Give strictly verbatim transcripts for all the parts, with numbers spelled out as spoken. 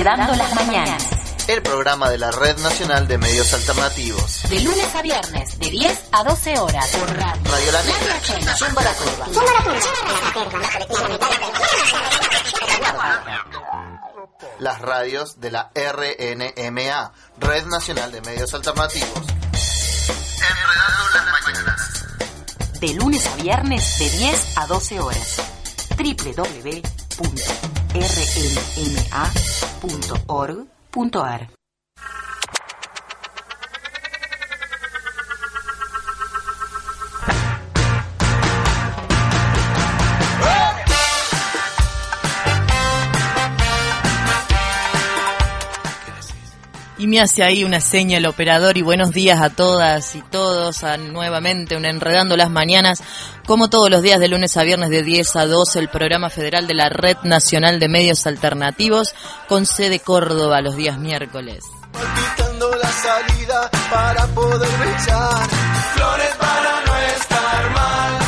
Enredando las Mañanas. El programa de la Red Nacional de Medios Alternativos. De lunes a viernes, de diez a doce horas. Por radio. Radio La Negra. Zumba la Curva. Las radios de la R N M A, Red Nacional de Medios Alternativos. Enredando las Mañanas. De lunes a viernes, de diez a doce horas. doble u doble u doble u punto r n m a punto org punto a r. Y me hace ahí una seña el operador y buenos días a todas y todos, a nuevamente un Enredando las Mañanas, como todos los días de lunes a viernes de diez a doce, el programa federal de la Red Nacional de Medios Alternativos, con sede Córdoba los días miércoles. Palpitando la salida para poder brillar, flores para no estar mal.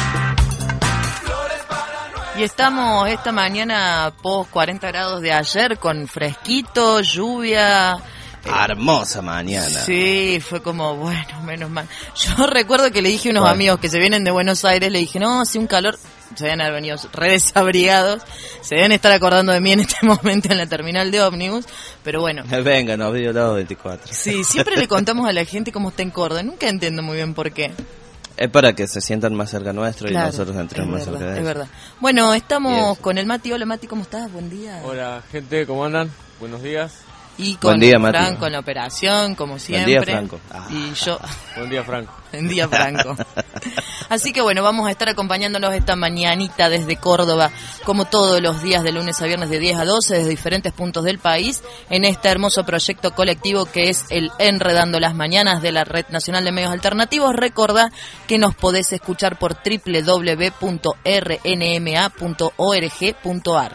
Y estamos esta mañana post cuarenta grados de ayer, con fresquito, lluvia. Hermosa mañana. Sí, fue como, bueno, menos mal. Yo recuerdo que le dije a unos bueno. amigos que se vienen de Buenos Aires, le dije, no, hace un calor, se deben haber venido re desabrigados, se deben estar acordando de mí en este momento en la terminal de ómnibus, pero bueno. Venga, nos vio lado veinticuatro. Sí, siempre le contamos a la gente cómo está en Córdoba, nunca entiendo muy bien por qué. Es para que se sientan más cerca nuestro Claro, y nosotros entremos más verdad, cerca de es ellos. verdad. Bueno, estamos Yes. con el Mati. Hola Mati, ¿cómo estás? Buen día. Hola gente, ¿cómo andan? Buenos días. Y con Buen día, Mati. Franco en la operación, como siempre. Buen día, Franco. Ah. Y yo... Buen día, Franco. En día Franco. Así que bueno, vamos a estar acompañándolos esta mañanita desde Córdoba, como todos los días de lunes a viernes de diez a doce, desde diferentes puntos del país, en este hermoso proyecto colectivo que es el Enredando las Mañanas de la Red Nacional de Medios Alternativos. Recordá que nos podés escuchar por doble u doble u doble u punto r n m a punto org punto a r.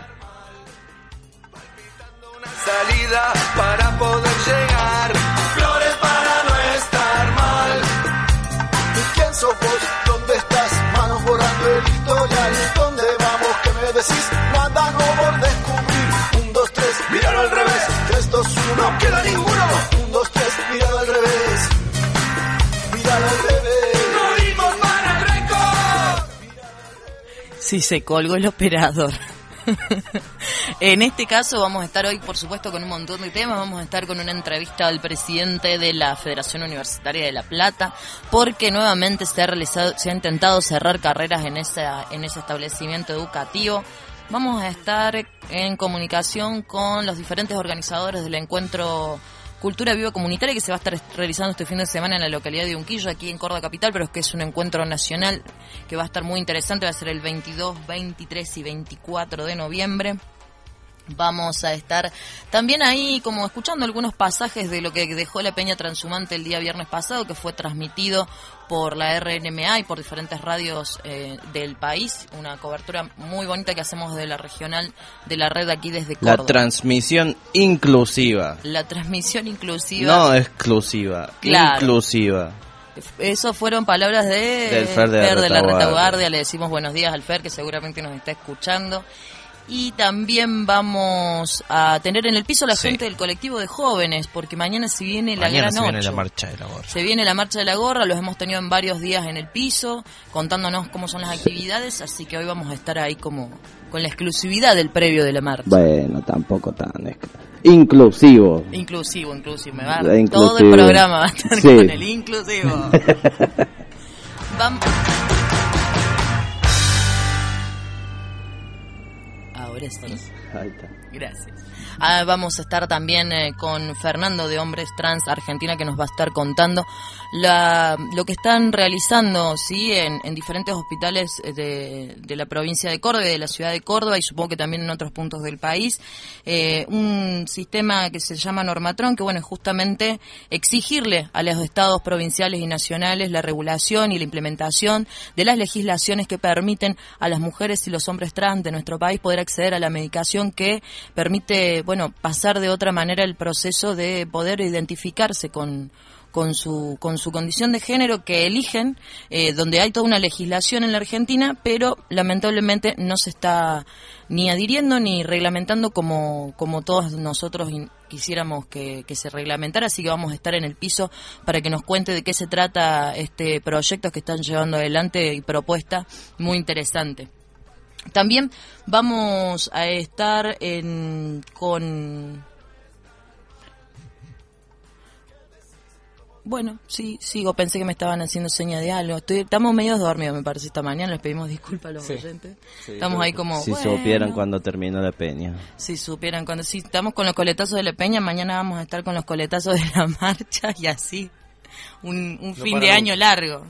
Salida para poder llegar, flores para no estar mal. ¿Y quién sos vos? ¿Dónde estás? Manos borrando el historial. ¿Dónde vamos? ¿Qué me decís? Nada nuevo por descubrir. Un, dos, tres, míralo al revés. Tres, dos, uno, no queda ninguno. Un, dos, tres, míralo al revés. Míralo al revés. ¡Morimos para el récord! Sí, se colgó el operador. En este caso vamos a estar hoy, por supuesto, con un montón de temas. Vamos a estar con una entrevista al presidente de la Federación Universitaria de La Plata, porque nuevamente se ha realizado, se ha intentado cerrar carreras en esa, en ese establecimiento educativo. Vamos a estar en comunicación con los diferentes organizadores del encuentro Cultura Viva Comunitaria, que se va a estar realizando este fin de semana en la localidad de Unquillo, aquí en Córdoba Capital, pero es que es un encuentro nacional que va a estar muy interesante. Va a ser el veintidós, veintitrés y veinticuatro de noviembre. Vamos a estar también ahí como escuchando algunos pasajes de lo que dejó la Peña Transhumante el día viernes pasado, que fue transmitido por la R N M A y por diferentes radios eh, del país. Una cobertura muy bonita que hacemos de la regional de la red aquí desde Córdoba. La transmisión inclusiva. La transmisión inclusiva. No exclusiva, Claro. inclusiva. Eso fueron palabras de Del Fer de la Fer de la Retaguardia. Retaguardia. Le decimos buenos días al Fer, que seguramente nos está escuchando. Y también vamos a tener en el piso la Sí. gente del colectivo de jóvenes, porque mañana se viene la Mañana gran se viene ocho. la marcha de la gorra. Se viene la marcha de la gorra, los hemos tenido en varios días en el piso, contándonos cómo son las actividades, así que hoy vamos a estar ahí como con la exclusividad del previo de la marcha. Bueno, tampoco tan exclu- inclusivo. Inclusivo, inclusivo, me va La inclusivo. todo el programa va a estar Sí. con el inclusivo. Vamos. Ahora sí. Ahí está. Gracias. Ah, vamos a estar también eh, con Fernando de Hombres Trans Argentina, que nos va a estar contando la, lo que están realizando, sí, en, en diferentes hospitales de, de la provincia de Córdoba y de la ciudad de Córdoba, y supongo que también en otros puntos del país. Eh, un sistema que se llama Normatron, que bueno, es justamente exigirle a los estados provinciales y nacionales la regulación y la implementación de las legislaciones que permiten a las mujeres y los hombres trans de nuestro país poder acceder a la medicación que permite, bueno, pasar de otra manera el proceso de poder identificarse con con su con su condición de género que eligen, eh, donde hay toda una legislación en la Argentina, pero lamentablemente no se está ni adhiriendo ni reglamentando como como todos nosotros in, quisiéramos que, que se reglamentara, así que vamos a estar en el piso para que nos cuente de qué se trata este proyecto que están llevando adelante y propuesta muy interesante. También vamos a estar en, con... Bueno, sí, sigo, pensé que me estaban haciendo seña de algo. Estoy, estamos medio dormidos, me parece, esta mañana. Les pedimos disculpas a los sí. oyentes. Sí, estamos ahí como... Si bueno, supieran cuando terminó la peña. Si supieran cuando... Si estamos con los coletazos de la peña, mañana vamos a estar con los coletazos de la marcha y así. Un, un no fin de año largo.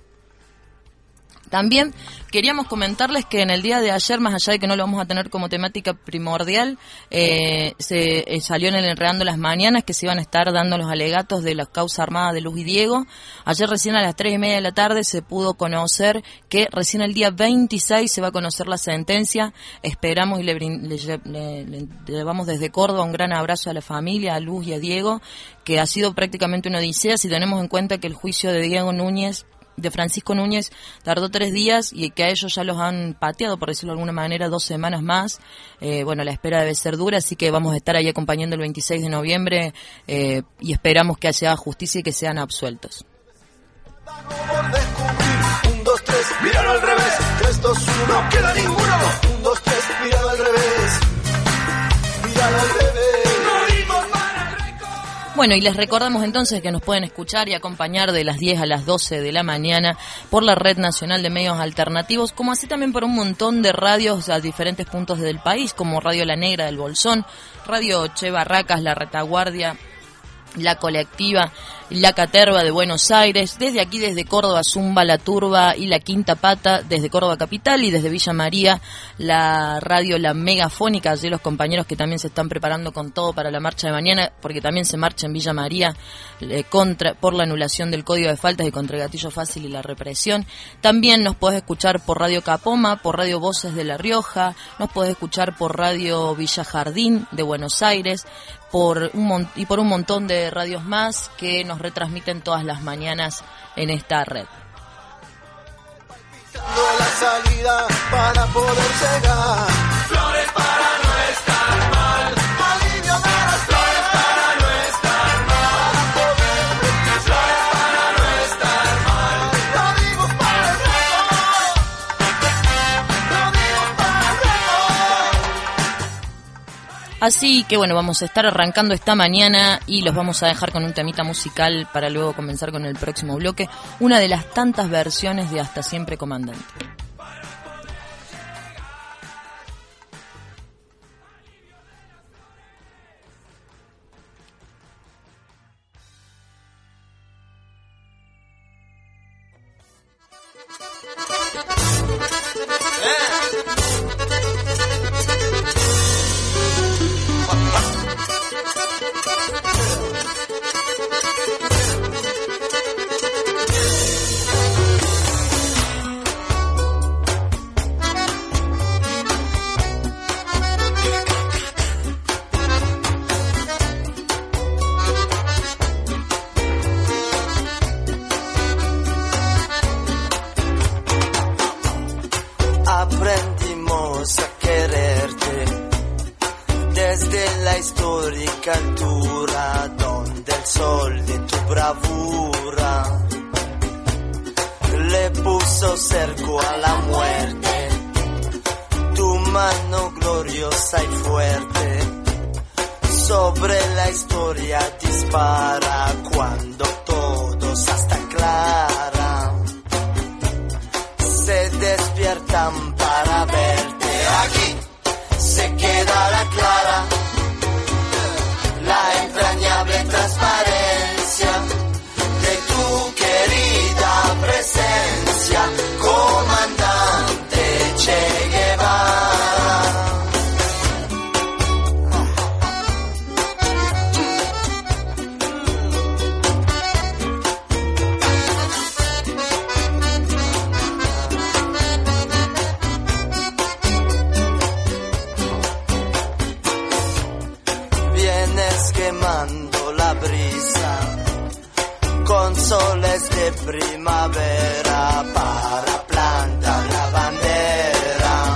También queríamos comentarles que en el día de ayer, más allá de que no lo vamos a tener como temática primordial, eh, se eh, salió en el Enredando las Mañanas que se iban a estar dando los alegatos de la causa armada de Luz y Diego. Ayer recién a las tres y media de la tarde se pudo conocer que recién el día veintiséis se va a conocer la sentencia. Esperamos y le, le, le, le llevamos desde Córdoba un gran abrazo a la familia, a Luz y a Diego, que ha sido prácticamente una odisea si tenemos en cuenta que el juicio de Diego Núñez de Francisco Núñez tardó tres días y que a ellos ya los han pateado, por decirlo de alguna manera, dos semanas más. Eh, bueno, la espera debe ser dura, así que vamos a estar ahí acompañando el veintiséis de noviembre eh, y esperamos que haya justicia y que sean absueltos. Un, dos, tres, míralo al revés. Tres, dos, uno, no queda ninguno. Un, dos, tres, míralo al revés. Míralo al revés. Bueno, y les recordamos entonces que nos pueden escuchar y acompañar de las diez a las doce de la mañana por la Red Nacional de Medios Alternativos, como así también por un montón de radios a diferentes puntos del país, como Radio La Negra del Bolsón, Radio Che Barracas, La Retaguardia, La Colectiva, La Caterva de Buenos Aires, desde aquí, desde Córdoba, Zumba, La Turba y La Quinta Pata, desde Córdoba Capital, y desde Villa María, la radio La Megafónica, allí los compañeros que también se están preparando con todo para la marcha de mañana, porque también se marcha en Villa María eh, contra por la anulación del Código de Faltas y contra el gatillo fácil y la represión. También nos podés escuchar por Radio Capoma, por Radio Voces de La Rioja, nos podés escuchar por Radio Villa Jardín de Buenos Aires, por un mon- y por un montón de radios más que nos retransmiten todas las mañanas en esta red. La salida para poder llegar. Flores para no estar mal. Alivio de las flores para no estar mal. Flores para no estar mal. Lo digo para el reto. Lo digo para el reto. Así que bueno, vamos a estar arrancando esta mañana y los vamos a dejar con un temita musical para luego comenzar con el próximo bloque, una de las tantas versiones de Hasta Siempre Comandante. Aprendimos a quererte desde la histórica altura donde el sol de tu bravura le puso cerco a la muerte. Tu mano gloriosa y fuerte sobre la historia dispara cuando todos hasta clara se despiertan para verte. Aquí se queda la clara, la entrañable transparencia de tu querida presencia, comandante Che Guevara. Quemando la brisa soles de primavera para plantar la bandera,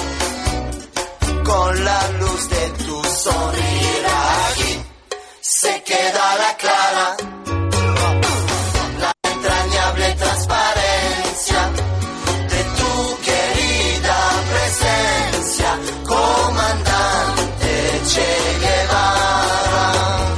con la luz de tu sonrisa aquí se queda la clara, la entrañable transparencia de tu querida presencia, comandante Che Guevara.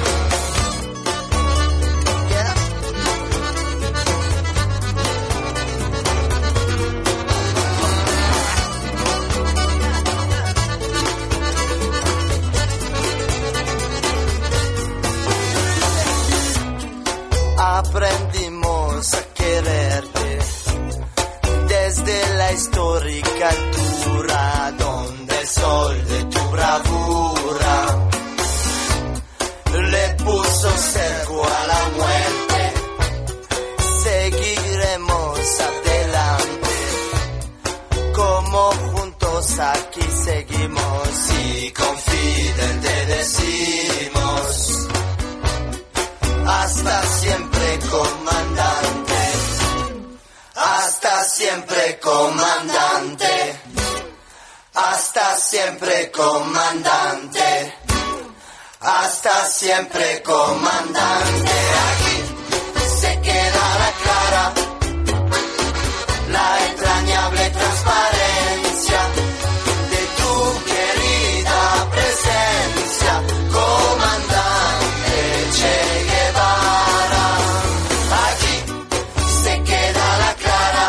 Aprendimos a quererte desde la histórica altura donde el sol de tu bravura le puso cerco a la muerte. Seguiremos adelante como juntos aquí seguimos y confiden te decimos hasta siempre, comandante. Hasta siempre, comandante. Hasta siempre, comandante. Hasta siempre, comandante. Aquí se queda la clara, la entrañable transparencia de tu querida presencia, comandante Che Guevara. Allí se queda la clara,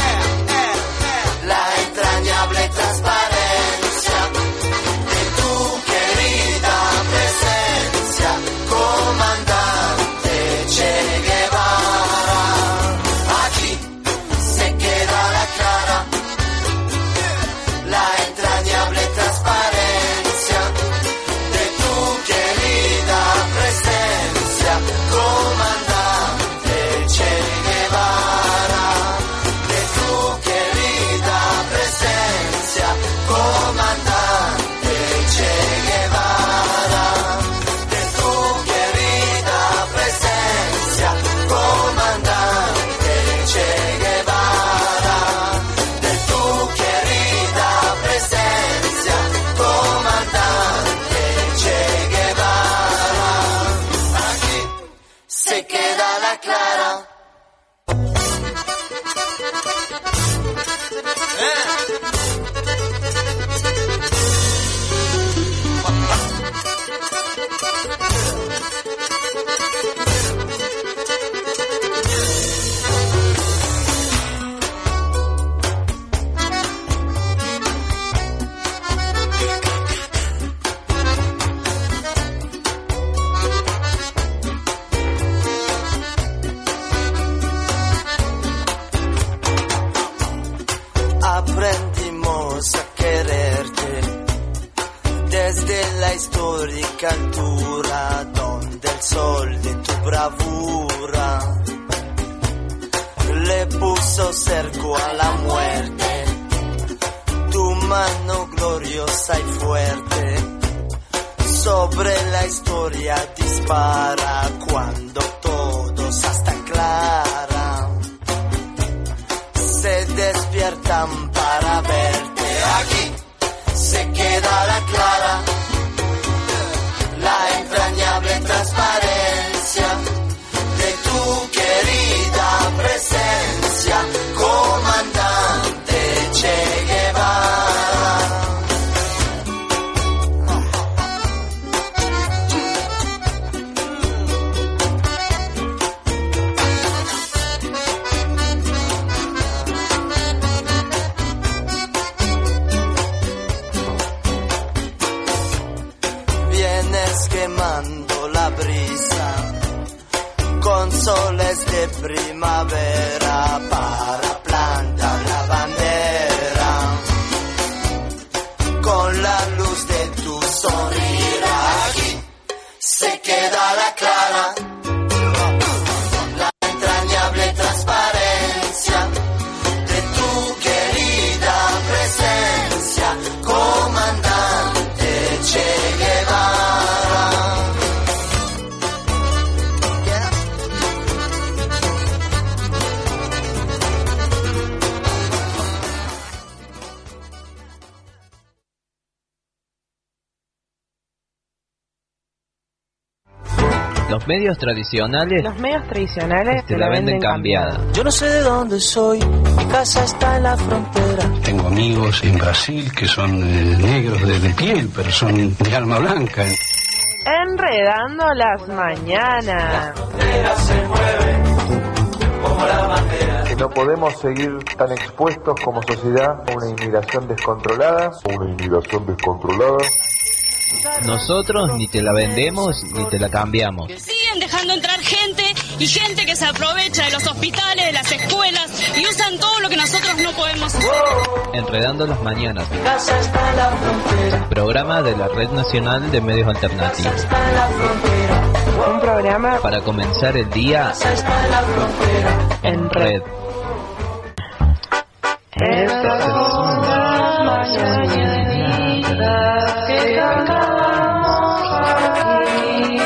la entrañable transparencia de tu querida presencia, comandante Che Guevara. Allí se queda la clara, la entrañable transparencia de tu querida presencia, comandante Che Guevara, de tu querida presencia, comandante Che Guevara, de tu querida presencia, comandante Che Guevara, de tu querida presencia, comandante Che Guevara. Aquí se queda la clara. Aprendimos a quererte desde la histórica altura donde el sol de tu bravura le puso cerco a la muerte. Tu mano gloriosa y fuerte sobre la historia dispara cuando todos hasta clara se despiertan para verte. Aquí se queda la clara, la entrañable transparencia de tu querida presencia, comandante Che Guevara. Vienes quemando la brisa con soles de primavera para plantar la bandera, con la luz de tu sonrisa aquí se queda la clara, la entrañable transparencia de tu querida presencia, comandante Che Guevara. Los medios tradicionales, Los medios tradicionales te la venden cambiada. Yo no sé de dónde soy, mi casa está en la frontera. Tengo amigos en Brasil que son eh, negros de, de piel, pero son de alma blanca. Enredando las mañanas. Se mueve como la bandera. Que no podemos seguir tan expuestos como sociedad a una inmigración descontrolada. Una inmigración descontrolada. Nosotros ni te la vendemos ni te la cambiamos. Siguen dejando entrar gente y gente que se aprovecha de los hospitales, de las escuelas y usan todo lo que nosotros no podemos hacer. Enredando las mañanas. El programa de la Red Nacional de Medios Alternativos. Un programa para comenzar el día en red. Estas son las mañanitas que cantamos aquí.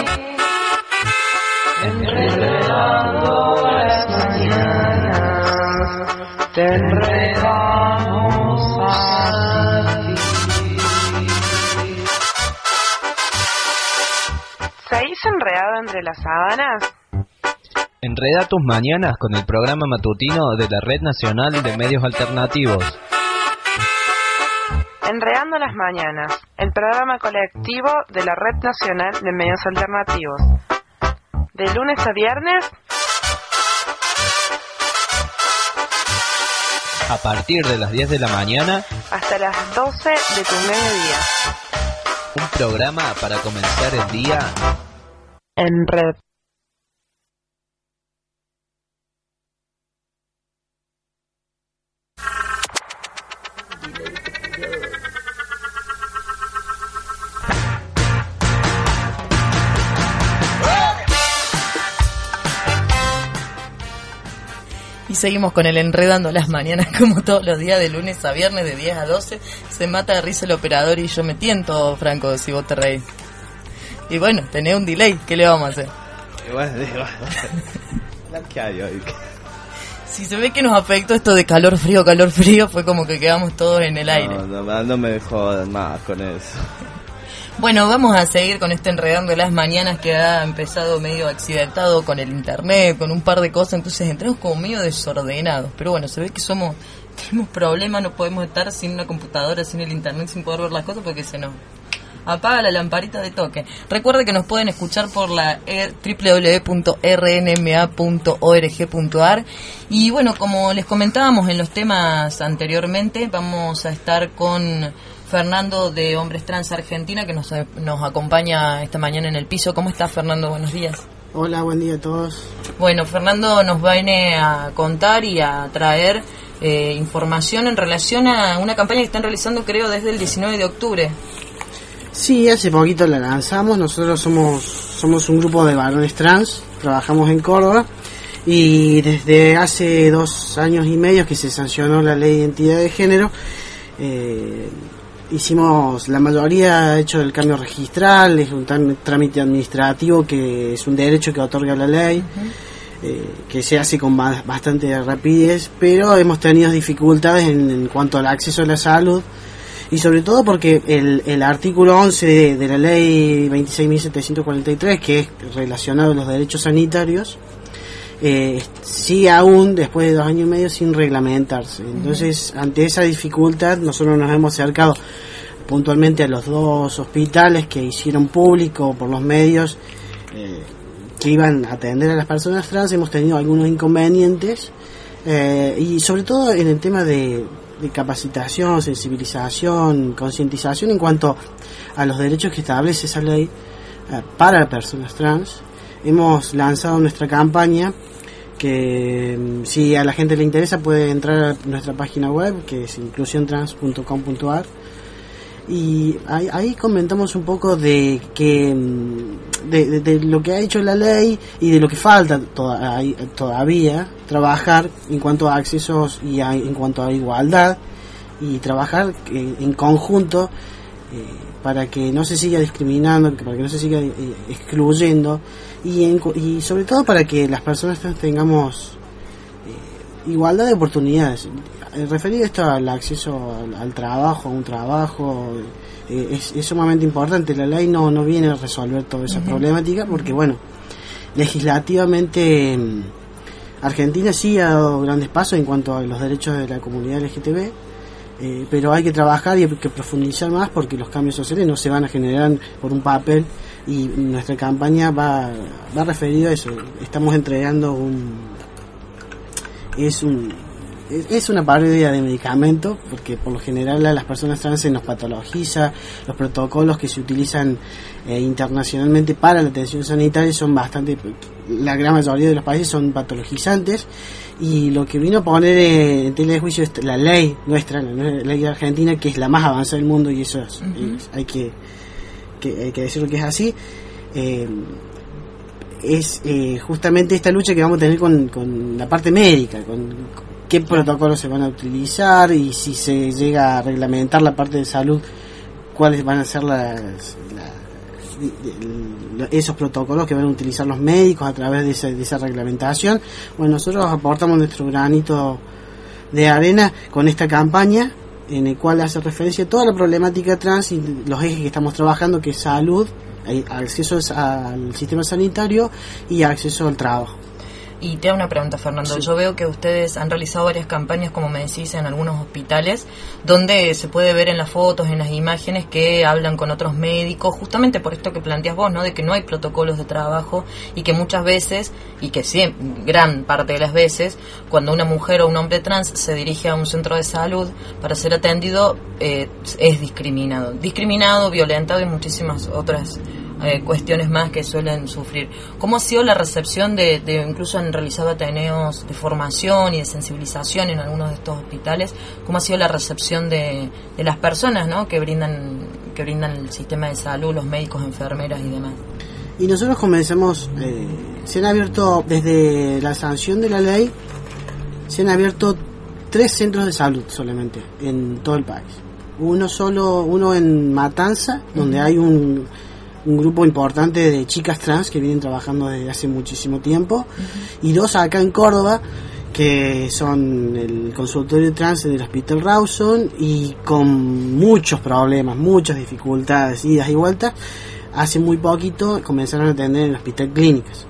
Enredando las mañanas, te enredamos a ti. ¿Seguís enredado entre las sábanas? Enreda tus mañanas con el programa matutino de la Red Nacional de Medios Alternativos. Enredando las mañanas, el programa colectivo de la Red Nacional de Medios Alternativos. De lunes a viernes, a partir de las diez de la mañana hasta las doce de tu mediodía. Un programa para comenzar el día en red. Y seguimos con el Enredando las Mañanas como todos los días de lunes a viernes de diez a doce. Se mata de risa el operador y yo me tiento, Franco, si vos te reís. Y bueno, tenés un delay, ¿qué le vamos a hacer? Y bueno, bueno, la que hay hoy. Si se ve que nos afectó esto de calor frío, calor frío, fue como que quedamos todos en el aire. No, no, no me jodan más con eso. Bueno, vamos a seguir con este Enredando las Mañanas que ha empezado medio accidentado con el internet, con un par de cosas, entonces entramos como medio desordenados. Pero bueno, se ve que somos, tenemos problemas, no podemos estar sin una computadora, sin el internet, sin poder ver las cosas porque se nos apaga la lamparita de toque. Recuerde que nos pueden escuchar por la doble u doble u doble u punto r n m a punto org punto a r y bueno, como les comentábamos en los temas anteriormente, vamos a estar con Fernando de Hombres Trans Argentina, que nos, nos acompaña esta mañana en el piso. ¿Cómo estás, Fernando? Buenos días. Hola, buen día a todos. Bueno, Fernando nos viene a contar y a traer eh, información en relación a una campaña que están realizando, creo, desde el diecinueve de octubre. Sí, hace poquito la lanzamos. Nosotros somos somos un grupo de varones trans, trabajamos en Córdoba y desde hace dos años y medio que se sancionó la ley de identidad de género, eh, hicimos, la mayoría ha hecho el cambio registral, es un trámite administrativo que es un derecho que otorga la ley, uh-huh. eh, que se hace con bastante rapidez, pero hemos tenido dificultades en, en cuanto al acceso a la salud, y sobre todo porque el, el artículo once de, de la ley veintiséis mil setecientos cuarenta y tres, que es relacionado a los derechos sanitarios, eh, sigue aún después de dos años y medio sin reglamentarse. Entonces, uh-huh. ante esa dificultad, nosotros nos hemos acercado puntualmente a los dos hospitales que hicieron público por los medios eh, que iban a atender a las personas trans. Hemos tenido algunos inconvenientes eh, y sobre todo en el tema de, de capacitación, sensibilización, concientización en cuanto a los derechos que establece esa ley eh, para las personas trans. Hemos lanzado nuestra campaña que, si a la gente le interesa, puede entrar a nuestra página web, que es inclusión trans punto com punto a r, y ahí, ahí comentamos un poco de que de, de, de lo que ha hecho la ley y de lo que falta toda, todavía trabajar en cuanto a accesos y a, en cuanto a igualdad, y trabajar eh, en conjunto eh, para que no se siga discriminando, para que no se siga eh, excluyendo, y, en, y sobre todo para que las personas tengamos eh, igualdad de oportunidades. Eh, referido esto al acceso al, al trabajo, a un trabajo, eh, es, es sumamente importante. La ley no, no viene a resolver toda esa uh-huh. problemática, porque bueno, legislativamente Argentina sí ha dado grandes pasos en cuanto a los derechos de la comunidad L G T B, eh, pero hay que trabajar y hay que profundizar más porque los cambios sociales no se van a generar por un papel, y nuestra campaña va, va referido a eso. Estamos entregando un es un es una parodia de medicamento, porque por lo general a las personas trans se nos patologiza. Los protocolos que se utilizan eh, internacionalmente para la atención sanitaria son bastante, la gran mayoría de los países son patologizantes, y lo que vino a poner eh, en tela de juicio es la ley nuestra, la ley argentina, que es la más avanzada del mundo, y eso es, uh-huh. es, hay que, que hay que decirlo que es así. eh, es eh, justamente esta lucha que vamos a tener con, con la parte médica, con qué protocolos se van a utilizar, y si se llega a reglamentar la parte de salud, cuáles van a ser las, las, esos protocolos que van a utilizar los médicos a través de esa, de esa reglamentación. Bueno, nosotros aportamos nuestro granito de arena con esta campaña, en el cual hace referencia a toda la problemática trans y los ejes que estamos trabajando, que es salud, acceso al sistema sanitario y acceso al trabajo. Y te hago una pregunta, Fernando. Sí. Yo veo que ustedes han realizado varias campañas, como me decís, en algunos hospitales, donde se puede ver en las fotos, en las imágenes, que hablan con otros médicos, justamente por esto que planteas vos, ¿no? De que no hay protocolos de trabajo, y que muchas veces, y que sí, gran parte de las veces, cuando una mujer o un hombre trans se dirige a un centro de salud para ser atendido, eh, es discriminado. Discriminado, violentado y muchísimas otras Eh, cuestiones más que suelen sufrir. ¿Cómo ha sido la recepción de, de incluso han realizado ateneos de formación y de sensibilización en algunos de estos hospitales? ¿Cómo ha sido la recepción de, de las personas, ¿no? que brindan que brindan el sistema de salud, los médicos, enfermeras y demás? Y nosotros comenzamos, eh, se han abierto desde la sanción de la ley, se han abierto tres centros de salud solamente en todo el país. Uno solo, uno en Matanza, donde uh-huh. hay un un grupo importante de chicas trans que vienen trabajando desde hace muchísimo tiempo, uh-huh. y dos acá en Córdoba, que son el consultorio trans del Hospital Rawson, y con muchos problemas, muchas dificultades, idas y vueltas. Hace muy poquito comenzaron a atender en el Hospital Clínicas.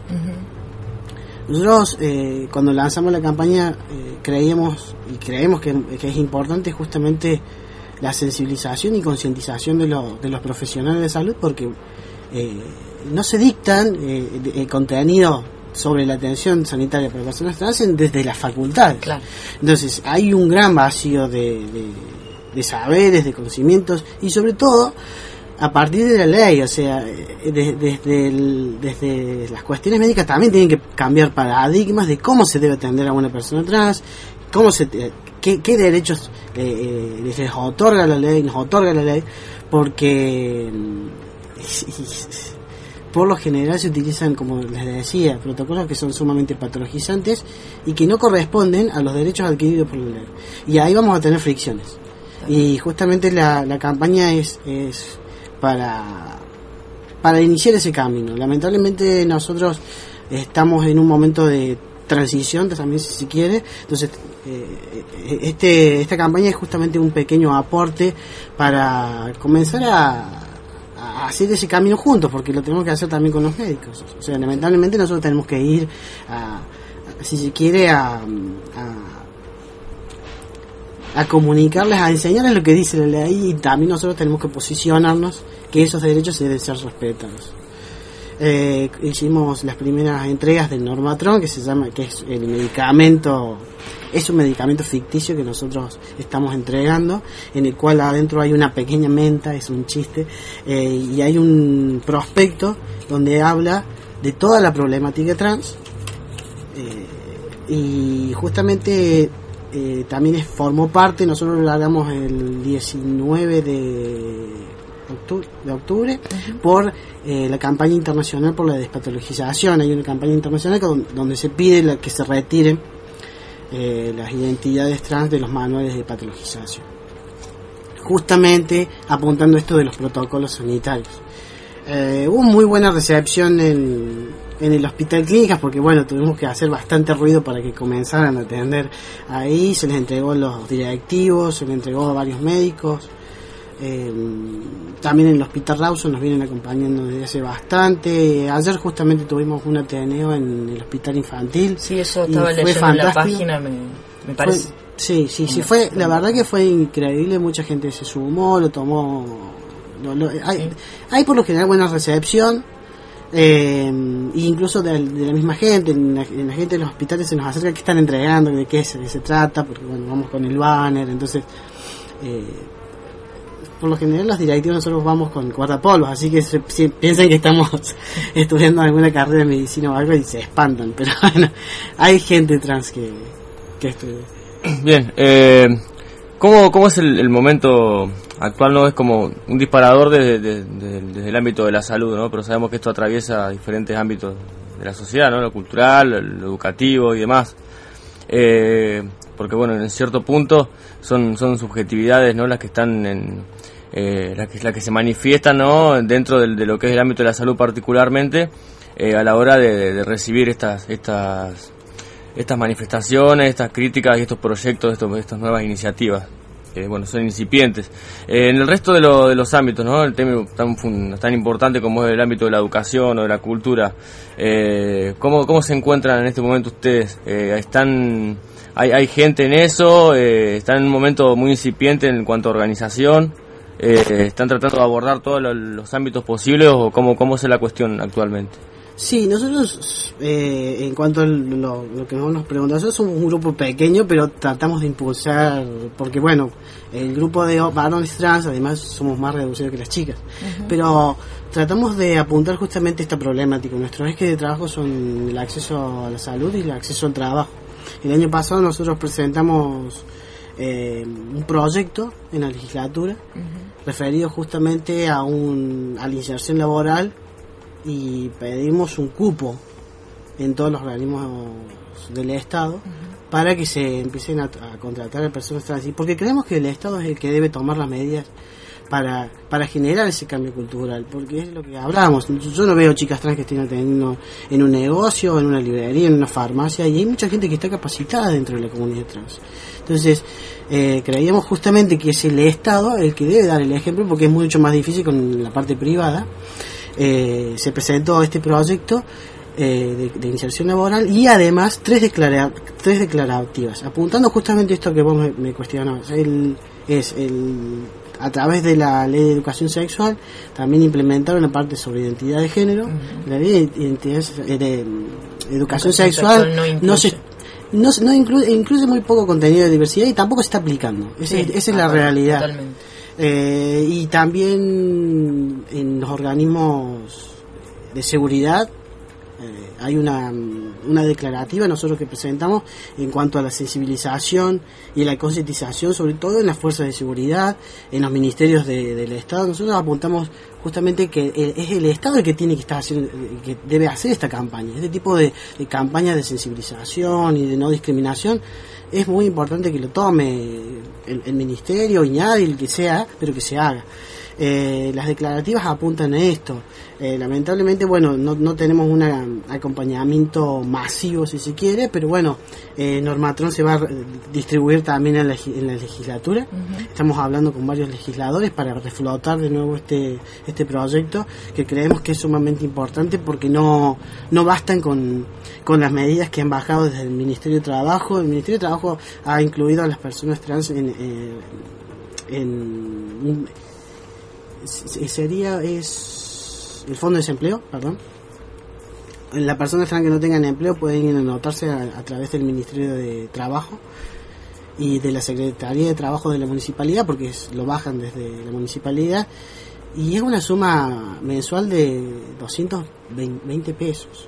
Uh-huh. Nosotros eh, cuando lanzamos la campaña eh, creíamos y creemos que, que es importante justamente la sensibilización y concientización de, lo, de los profesionales de salud, porque eh, no se dictan eh, el contenido sobre la atención sanitaria para personas trans desde las facultades. Claro. Entonces hay un gran vacío de, de, de saberes, de conocimientos, y sobre todo a partir de la ley. O sea, de, desde, el, desde las cuestiones médicas también tienen que cambiar paradigmas de cómo se debe atender a una persona trans, cómo se qué, qué derechos eh, les otorga la ley, nos otorga la ley, porque por lo general se utilizan, como les decía, protocolos que son sumamente patologizantes y que no corresponden a los derechos adquiridos por la ley. Y ahí vamos a tener fricciones. Y justamente la, la campaña es, es para, para iniciar ese camino. Lamentablemente nosotros estamos en un momento de transición también, si se quiere. Entonces eh, este esta campaña es justamente un pequeño aporte para comenzar a, a hacer ese camino juntos, porque lo tenemos que hacer también con los médicos. O sea, lamentablemente nosotros tenemos que ir a, a si se quiere a, a a comunicarles, a enseñarles lo que dice la ley, y también nosotros tenemos que posicionarnos que esos derechos deben ser respetados. Eh, hicimos las primeras entregas del Normatron, que se llama, que es el medicamento, es un medicamento ficticio que nosotros estamos entregando, en el cual adentro hay una pequeña menta, es un chiste, eh, y hay un prospecto donde habla de toda la problemática trans, eh, y justamente eh, también es, formó parte, nosotros lo hagamos el diecinueve de octubre, de octubre uh-huh. por eh, la campaña internacional por la despatologización. Hay una campaña internacional con, donde se pide la, que se retiren eh, las identidades trans de los manuales de patologización, justamente apuntando esto de los protocolos sanitarios. Eh, hubo muy buena recepción en, en el Hospital Clínicas, porque bueno, tuvimos que hacer bastante ruido para que comenzaran a atender ahí. Se les entregó a los directivos, se les entregó a varios médicos. Eh, también en el Hospital Rawson nos vienen acompañando desde hace bastante. Ayer justamente tuvimos un ateneo en el Hospital Infantil. Sí, eso estaba leyendo en la página, me, me parece. Fue, sí, sí, sí, fue, la verdad que fue increíble, mucha gente se sumó, lo tomó. Lo, lo, hay, sí. hay por lo general buena recepción. Eh, incluso de, de la misma gente, la, la gente de los hospitales se nos acerca que están entregando, de qué se, se trata, porque bueno, vamos con el banner, entonces eh, por lo general los directivos nosotros vamos con guardapolvos, así que se, si piensan que estamos estudiando alguna carrera de medicina o algo y se espantan, pero bueno, hay gente trans que, que estudia. Bien, eh, ¿cómo, cómo es el, el momento actual? No es como un disparador desde, desde, desde, desde el ámbito de la salud, ¿no? Pero sabemos que esto atraviesa diferentes ámbitos de la sociedad, ¿no? Lo cultural, lo educativo y demás. Eh, porque bueno, en cierto punto son son subjetividades, ¿no? Las que están en eh, las que las que se manifiestan, ¿no? Dentro de, de lo que es el ámbito de la salud particularmente, eh, a la hora de, de recibir estas estas estas manifestaciones, estas críticas y estos proyectos, estos, estas nuevas iniciativas. Que bueno, son incipientes. Eh, en el resto de, lo, de los ámbitos, ¿no? El tema tan, tan importante como es el ámbito de la educación o de la cultura, eh, ¿cómo, ¿cómo se encuentran en este momento ustedes? Eh, ¿están, hay, ¿Hay gente en eso? Eh, ¿Están en un momento muy incipiente en cuanto a organización? Eh, ¿Están tratando de abordar todos los, los ámbitos posibles o cómo, cómo es la cuestión actualmente? Sí, nosotros, eh, en cuanto a lo, lo que nos preguntan, nosotros somos un grupo pequeño, pero tratamos de impulsar, porque bueno, el grupo de varones trans, además somos más reducidos que las chicas, uh-huh. pero tratamos de apuntar justamente esta problemática. Nuestros ejes de trabajo son el acceso a la salud y el acceso al trabajo. El año pasado nosotros presentamos eh, un proyecto en la legislatura, uh-huh. referido justamente a, un, a la inserción laboral, y pedimos un cupo en todos los organismos del Estado uh-huh. para que se empiecen a, a contratar a personas trans, porque creemos que el Estado es el que debe tomar las medidas para para generar ese cambio cultural, porque es lo que hablábamos. Yo no veo chicas trans que estén atendiendo en un negocio, en una librería, en una farmacia, y hay mucha gente que está capacitada dentro de la comunidad trans. Entonces eh, creíamos justamente que es el Estado el que debe dar el ejemplo, porque es mucho más difícil con la parte privada. Eh, se presentó este proyecto eh, de, de inserción laboral y además tres, declara, tres declarativas, apuntando justamente esto que vos me, me cuestionabas. El, es el, a través de la ley de educación sexual también implementaron la parte sobre identidad de género. Uh-huh. La ley de, identidad, de, de educación sexual no, no se no, no incluye, incluye muy poco contenido de diversidad y tampoco se está aplicando. Esa, sí, esa es la realidad. Totalmente. Eh, y también en los organismos de seguridad eh, hay una, una declarativa nosotros que presentamos en cuanto a la sensibilización y la concientización, sobre todo en las fuerzas de seguridad, en los ministerios de, del Estado. Nosotros apuntamos justamente que es el Estado el que tiene que estar haciendo, que debe hacer esta campaña, este tipo de, de campañas de sensibilización y de no discriminación. Es muy importante que lo tome el, el ministerio, INADI, el que sea, pero que se haga. Eh, las declarativas apuntan a esto. Eh, lamentablemente, bueno, no, no tenemos un acompañamiento masivo, si se quiere, pero bueno, eh, Normatron se va a distribuir también en la, en la legislatura. Uh-huh. Estamos hablando con varios legisladores para reflotar de nuevo este este proyecto, que creemos que es sumamente importante, porque no no bastan con, con las medidas que han bajado desde el Ministerio de Trabajo. El Ministerio de Trabajo ha incluido a las personas trans en, en, en sería es el fondo de desempleo, perdón. Las personas trans que no tengan empleo pueden ir a anotarse a, a través del Ministerio de Trabajo y de la Secretaría de Trabajo de la Municipalidad, porque es, lo bajan desde la Municipalidad, y es una suma mensual de doscientos veinte pesos.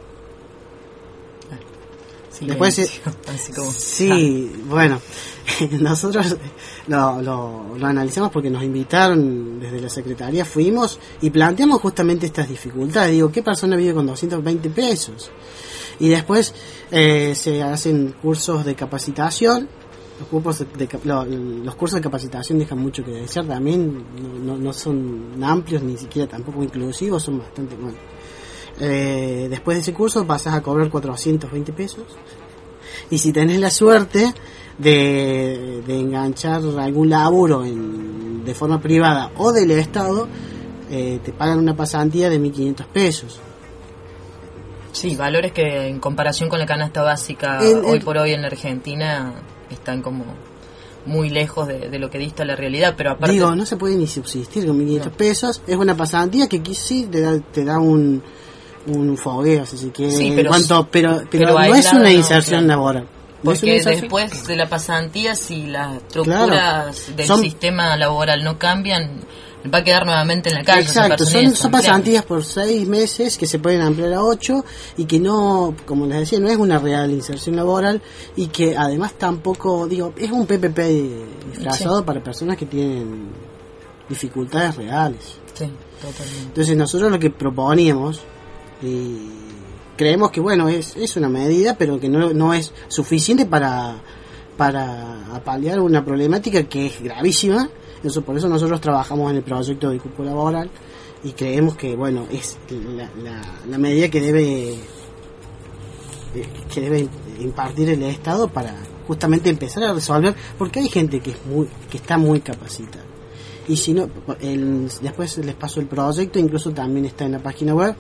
Después eh, así como, sí, ah. bueno, nosotros lo, lo, lo analizamos porque nos invitaron desde la Secretaría, fuimos y planteamos justamente estas dificultades. Digo, ¿qué persona vive con doscientos veinte pesos? Y después eh, se hacen cursos de capacitación. Los cursos de, de, lo, los cursos de capacitación dejan mucho que desear también, no, no, no son amplios ni siquiera tampoco inclusivos, son bastante buenos. Eh, después de ese curso pasas a cobrar cuatrocientos veinte pesos, y si tenés la suerte de, de enganchar algún laburo en de forma privada o del Estado, eh, te pagan una pasantía de mil quinientos pesos. Sí, valores que en comparación con la canasta básica el, hoy el, por hoy en la Argentina están como muy lejos de, de lo que dista la realidad, pero aparte... Digo, no se puede ni subsistir con mil quinientos no. pesos, es una pasantía que sí te da, te da un, un fogueo, si se quiere, sí, pero, en cuanto, pero, pero, pero no es una inserción no, claro. laboral. Porque después de la pasantía, si las estructuras claro. del Son... sistema laboral no cambian, va a quedar nuevamente en la calle. Exacto, son, son pasantías por seis meses que se pueden ampliar a ocho y que no, como les decía, no es una real inserción laboral y que además tampoco, digo, es un P P P disfrazado sí. para personas que tienen dificultades reales. Sí, totalmente. Entonces nosotros lo que proponíamos, y creemos que bueno, es, es una medida, pero que no, no es suficiente para, para paliar una problemática que es gravísima. Eso, por eso nosotros trabajamos en el proyecto de cupo laboral y creemos que bueno es la, la, la medida que debe que debe impartir el Estado para justamente empezar a resolver, porque hay gente que es muy que está muy capacitada y si no el, después les paso el proyecto, incluso también está en la página web.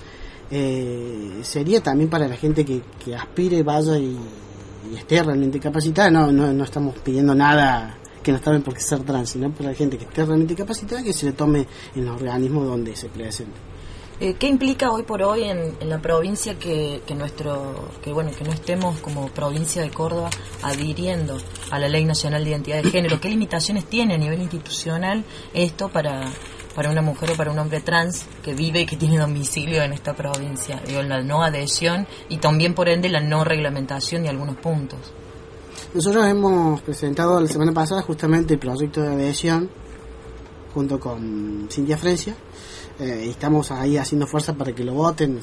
Eh, sería también para la gente que, que aspire, vaya y, y esté realmente capacitada. No, no no estamos pidiendo nada que no saben por qué ser trans, sino para la gente que esté realmente capacitada, que se le tome en los organismos donde se presente. Eh, ¿Qué implica hoy por hoy en, en la provincia que, que nuestro que bueno que no estemos como provincia de Córdoba adhiriendo a la Ley Nacional de Identidad de Género? ¿Qué limitaciones tiene a nivel institucional esto para para una mujer o para un hombre trans que vive y que tiene domicilio en esta provincia? Digo, la no adhesión y también por ende la no reglamentación de algunos puntos. Nosotros hemos presentado la semana pasada justamente el proyecto de adhesión junto con Cintia Frencia. Eh, estamos ahí haciendo fuerza para que lo voten.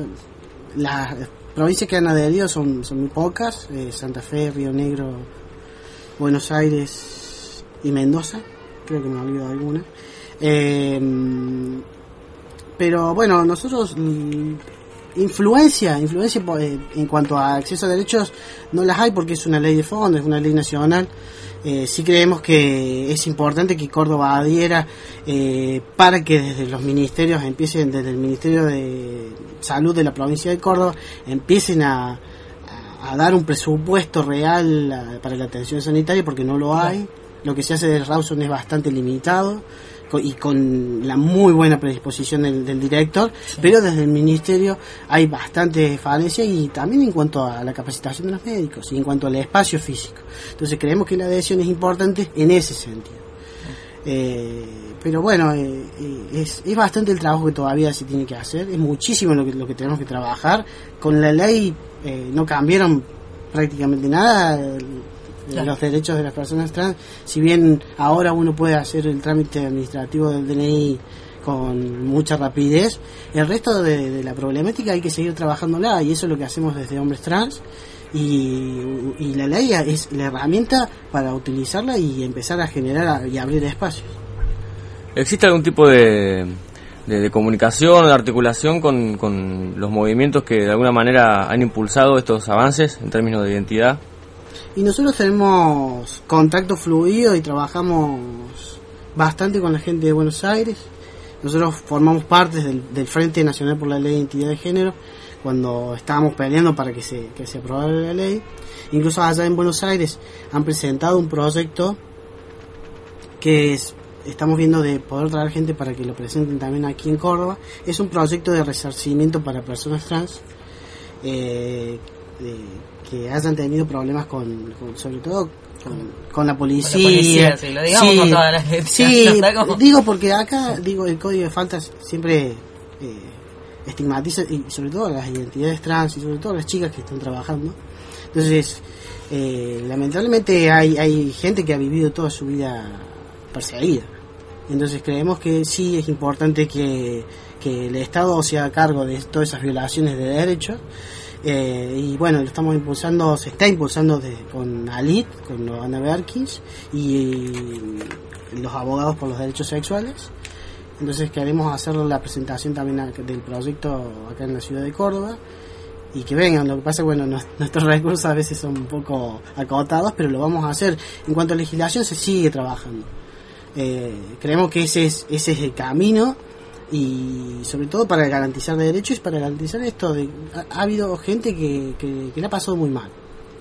Las provincias que han adherido son, son muy pocas: eh, Santa Fe, Río Negro, Buenos Aires y Mendoza. Creo que me he olvidado alguna. Eh, pero bueno, nosotros... Influencia, influencia en cuanto a acceso a derechos no las hay porque es una ley de fondo, es una ley nacional. Eh, sí creemos que es importante que Córdoba adhiera eh, para que desde los ministerios empiecen, desde el Ministerio de Salud de la provincia de Córdoba, empiecen a, a, a dar un presupuesto real a, para la atención sanitaria, porque no lo hay. Lo que se hace del Rawson es bastante limitado y con la muy buena predisposición del, del director, sí. Pero desde el ministerio hay bastante falencia y también en cuanto a la capacitación de los médicos y en cuanto al espacio físico. Entonces creemos que la adhesión es importante en ese sentido. Eh, pero bueno, eh, es, es bastante el trabajo que todavía se tiene que hacer, es muchísimo lo que, lo que tenemos que trabajar. Con la ley eh, no cambiaron prácticamente nada. Claro. Los derechos de las personas trans, si bien ahora uno puede hacer el trámite administrativo del D N I con mucha rapidez, el resto de, de la problemática hay que seguir trabajándola, y eso es lo que hacemos desde Hombres Trans, y, y la ley es la herramienta para utilizarla y empezar a generar y abrir espacios. ¿Existe algún tipo de, de, de comunicación o de articulación con, con los movimientos que de alguna manera han impulsado estos avances en términos de identidad? Y nosotros tenemos contacto fluido y trabajamos bastante con la gente de Buenos Aires. Nosotros formamos parte del, del Frente Nacional por la Ley de Identidad de Género cuando estábamos peleando para que se, que se aprobara la ley. Incluso allá en Buenos Aires han presentado un proyecto que es, estamos viendo de poder traer gente para que lo presenten también aquí en Córdoba. Es un proyecto de resarcimiento para personas trans eh, de, que hayan tenido problemas con, con sobre todo con, con la policía. Con la policía, sí, lo digamos sí, con toda la gente. Sí, como... digo porque acá digo el código de faltas siempre eh, estigmatiza y sobre todo a las identidades trans y sobre todo a las chicas que están trabajando. Entonces, eh, lamentablemente hay hay gente que ha vivido toda su vida perseguida. Entonces creemos que sí es importante que, que el Estado se haga cargo de todas esas violaciones de derechos. Eh, y bueno, lo estamos impulsando, se está impulsando de, con ALIT, con Ana Berkins y, y los abogados por los derechos sexuales. Entonces queremos hacer la presentación también a, del proyecto acá en la ciudad de Córdoba y que vengan. Lo que pasa es que bueno, no, nuestros recursos a veces son un poco acotados, pero lo vamos a hacer. En cuanto a legislación, se sigue trabajando. eh, creemos que ese es, ese es el camino, y sobre todo para garantizar derechos y para garantizar esto de, ha, ha habido gente que, que, que le ha pasado muy mal,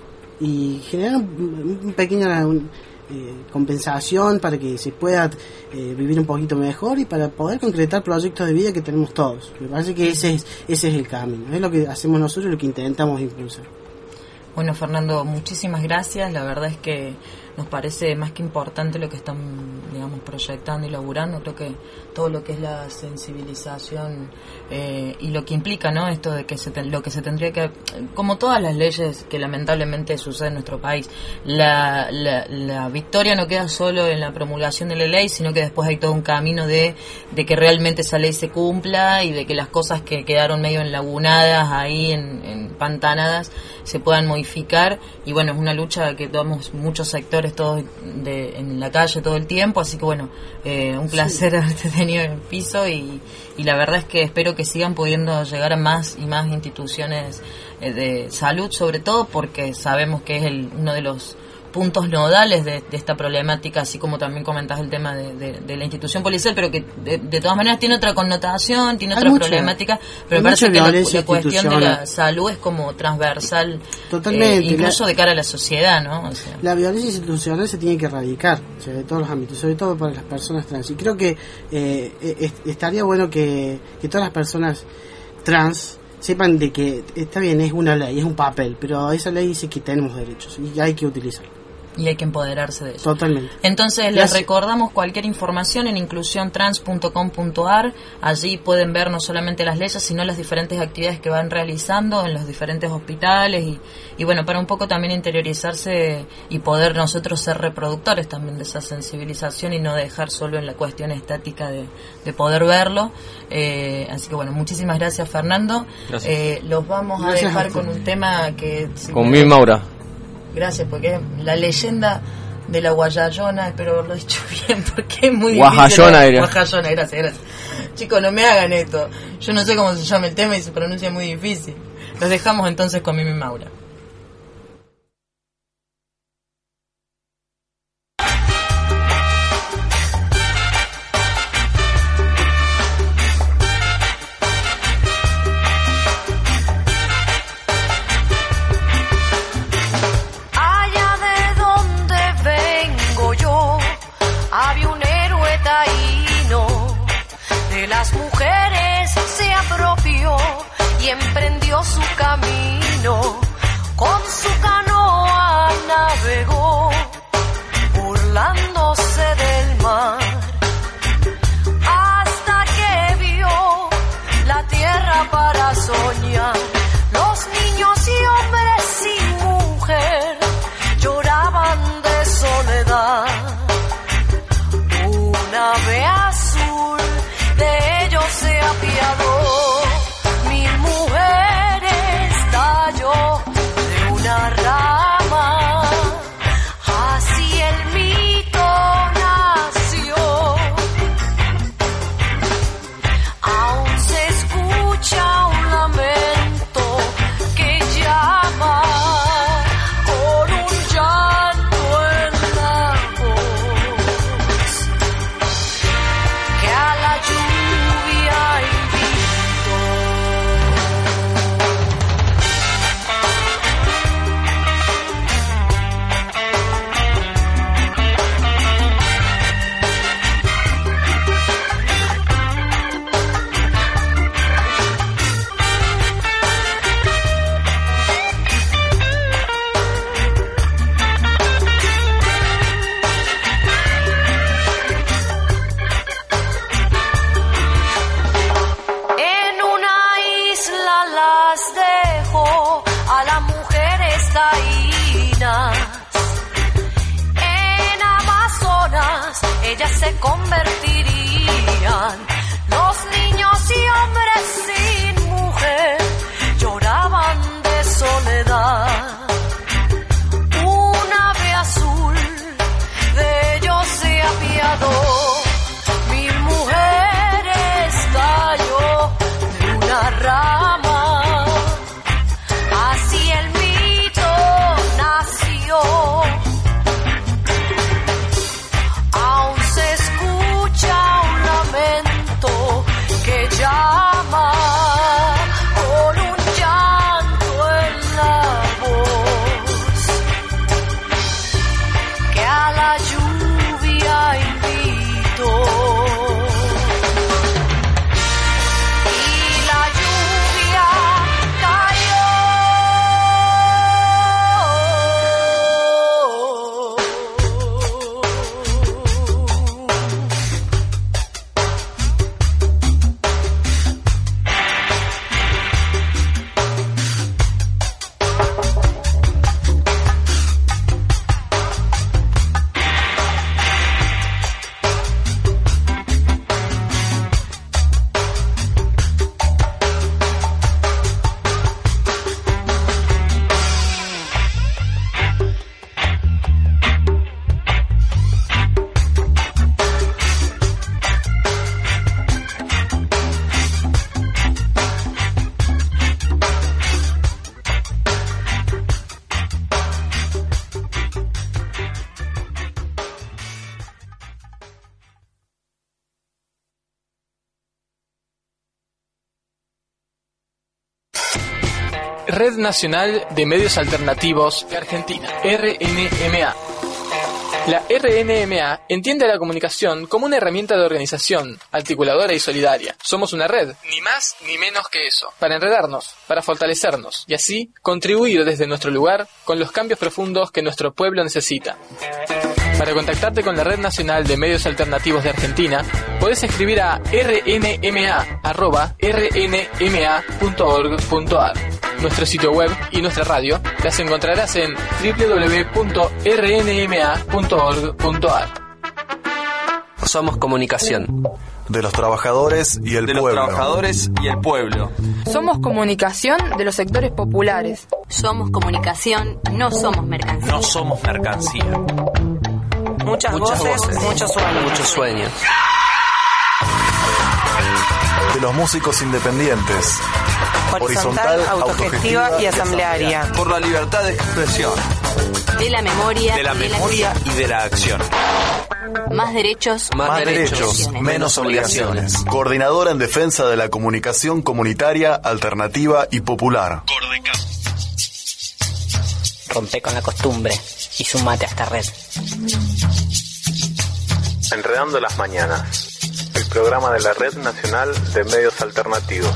y generar un, un pequeño un, eh, compensación para que se pueda eh, vivir un poquito mejor y para poder concretar proyectos de vida que tenemos todos. Me parece que ese es, ese es el camino, es lo que hacemos nosotros y lo que intentamos impulsar. Bueno, Fernando, muchísimas gracias. La verdad es que nos parece más que importante lo que están, digamos, proyectando y laburando. Creo que todo lo que es la sensibilización eh, y lo que implica, ¿no? Esto de que se ten, lo que se tendría que, como todas las leyes que lamentablemente suceden en nuestro país, la, la, la victoria no queda solo en la promulgación de la ley, sino que después hay todo un camino de, de que realmente esa ley se cumpla y de que las cosas que quedaron medio enlagunadas ahí, en, en pantanadas, se puedan modificar. Y bueno, es una lucha que tomamos muchos sectores todos de, en la calle todo el tiempo, así que bueno, eh, un placer sí. haberte tenido en el piso, y, y la verdad es que espero que sigan pudiendo llegar a más y más instituciones eh, de salud, sobre todo porque sabemos que es el, uno de los puntos nodales de, de esta problemática, así como también comentás el tema de, de, de la institución policial, pero que de, de todas maneras tiene otra connotación, tiene hay otra mucha, problemática, pero me parece que la, la cuestión de la salud es como transversal, totalmente, eh, incluso la, de cara a la sociedad, ¿no? O sea, la violencia institucional se tiene que erradicar, o sea, de todos los ámbitos, sobre todo para las personas trans, y creo que eh, est- estaría bueno que, que todas las personas trans sepan de que está bien, es una ley, es un papel, pero esa ley dice que tenemos derechos y hay que utilizarlo. Y hay que empoderarse de eso. Totalmente. Entonces les Gracias. recordamos cualquier información en inclusión trans punto com punto a r. Allí pueden ver no solamente las leyes, sino las diferentes actividades que van realizando en los diferentes hospitales y, y bueno, para un poco también interiorizarse y poder nosotros ser reproductores también de esa sensibilización y no dejar solo en la cuestión estática de, de poder verlo. Eh, así que bueno, muchísimas gracias, Fernando. Gracias. Eh, los vamos gracias a dejar a con un tema que... Si con mi Maura. Gracias, porque es la leyenda de la Guayayona, espero haberlo dicho bien, porque es muy Guajayona difícil. Guajayona, gracias, gracias. Chicos, no me hagan esto. Yo no sé cómo se llama el tema y se pronuncia muy difícil. Los dejamos entonces con Mimi Maura. Las mujeres se apropió y emprendió su camino, con su canoa navegó, burlándose del mar, hasta que vio la tierra para soñar. Los niños y hombres y mujer lloraban de soledad. Una ave azul de ellos se apiadó, mil mujeres talló de una rama, así el mito nació. Aún se escucha un lamento que llama con un llanto en la voz, que a la lluvia invitó. En una isla las dejo a las mujeres taínas. En Amazonas ellas se convertirían. Los niños y hombres sin mujer lloraban de soledad. Un ave azul de ellos se apiadó. Mil mujeres cayó de una rama, así el mito nació. Aún se Red Nacional de Medios Alternativos de Argentina, R N M A. La R N M A entiende a la comunicación como una herramienta de organización, articuladora y solidaria. Somos una red, ni más ni menos que eso, para enredarnos, para fortalecernos y así contribuir desde nuestro lugar con los cambios profundos que nuestro pueblo necesita. Para contactarte con la Red Nacional de Medios Alternativos de Argentina, podés escribir a r n m a arroba r n m a punto org punto a r. Nuestro sitio web y nuestra radio las encontrarás en w w w punto r n m a punto org punto a r. Somos comunicación. De los trabajadores y el de pueblo. De los trabajadores y el pueblo. Somos comunicación de los sectores populares. Somos comunicación, no somos mercancía. No somos mercancía. Muchas, Muchas voces, voces, muchos sueños. Muchos sueños. De los músicos independientes. Horizontal, autogestiva y asamblearia. Por la libertad de expresión. De la memoria. De la memoria y de la acción. Más derechos. Más, más derechos, derechos, menos obligaciones. Coordinadora en defensa de la comunicación comunitaria, alternativa y popular. Cordecam. Rompe con la costumbre y sumate a esta red. Enredando las mañanas, el programa de la Red Nacional de Medios Alternativos.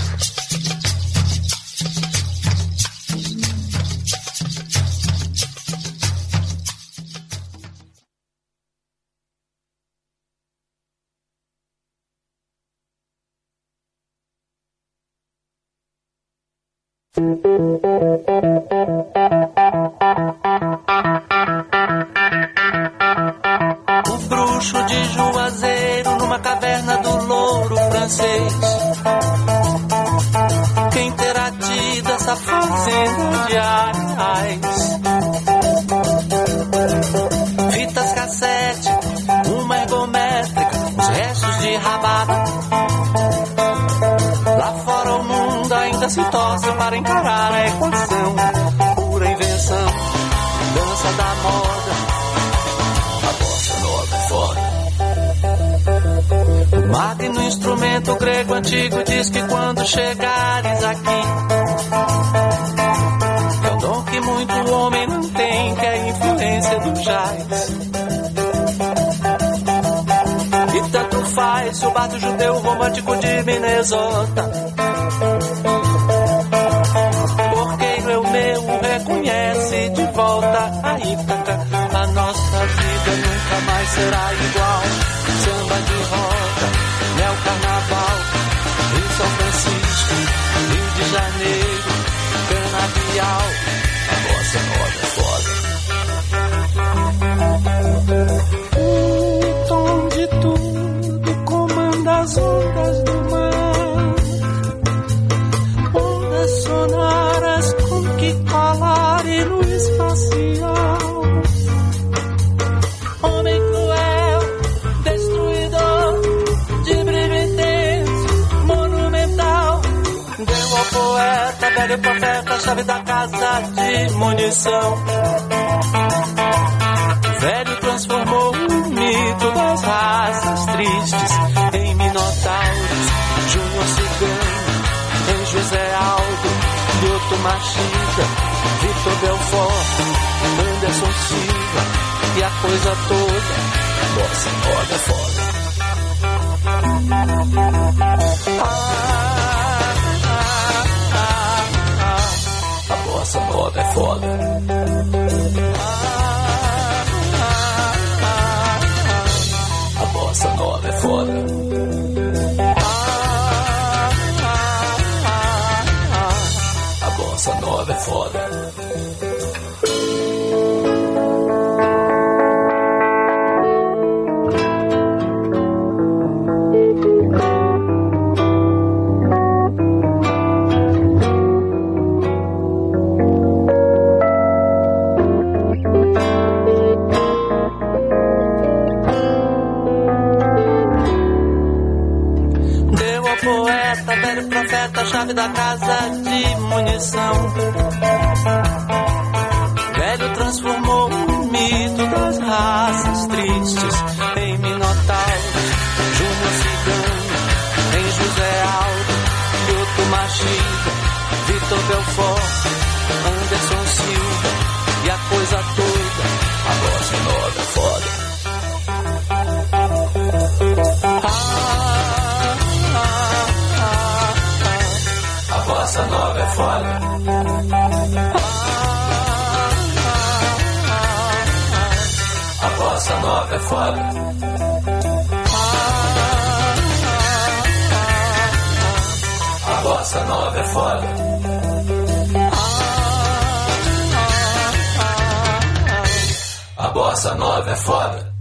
O bruxo de Juazeiro numa caverna do louro francês. Quem terá tido essa fazenda de arais? Fitas cassete, uma ergométrica, os restos de rabada. Lá fora o mundo ainda se torce para encarar a equação. Pura invenção, dança da moda. A bossa nova é foda. O magno instrumento grego antigo diz que quando chegares aqui, é o dom que muito homem não tem, que é a influência do jazz. E tanto faz se o bardo judeu romântico de Minnesota, porque o meu reconhece de volta a Ítaca. A nossa vida nunca mais será igual. Samba de roda, neo carnaval, Rio São Francisco, Rio de Janeiro, canavial. A bossa nova é foda. O tom de tudo comanda as ondas do mar. Ondas sonoras com que colar e no espacial. Homem cruel, destruidor, de brilho intenso, monumental. Deu ao poeta, velho profeta, a chave da casa de munição. Velho transformou o mito das raças tristes em minotauros. Júnior Cigano, em José Aldo, Lioto Machida, Vitor Belfort, Anderson Silva e a coisa toda. Bossa nova é foda. Ah, ah, ah, ah. A bossa nova é foda. A bossa nova é foda. A bossa nova é foda. A chave da casa de munição. Velho transformou o mito das raças tristes em minotauros. Júnior Cigano, em José Aldo, Lioto Machida, Vitor Belfort, Anderson Silva e a coisa toda. A bossa nova é foda. Ah, ah, ah, ah. A bossa nova é foda. A bossa nova é foda. A bossa nova é foda. A bossa nova é foda.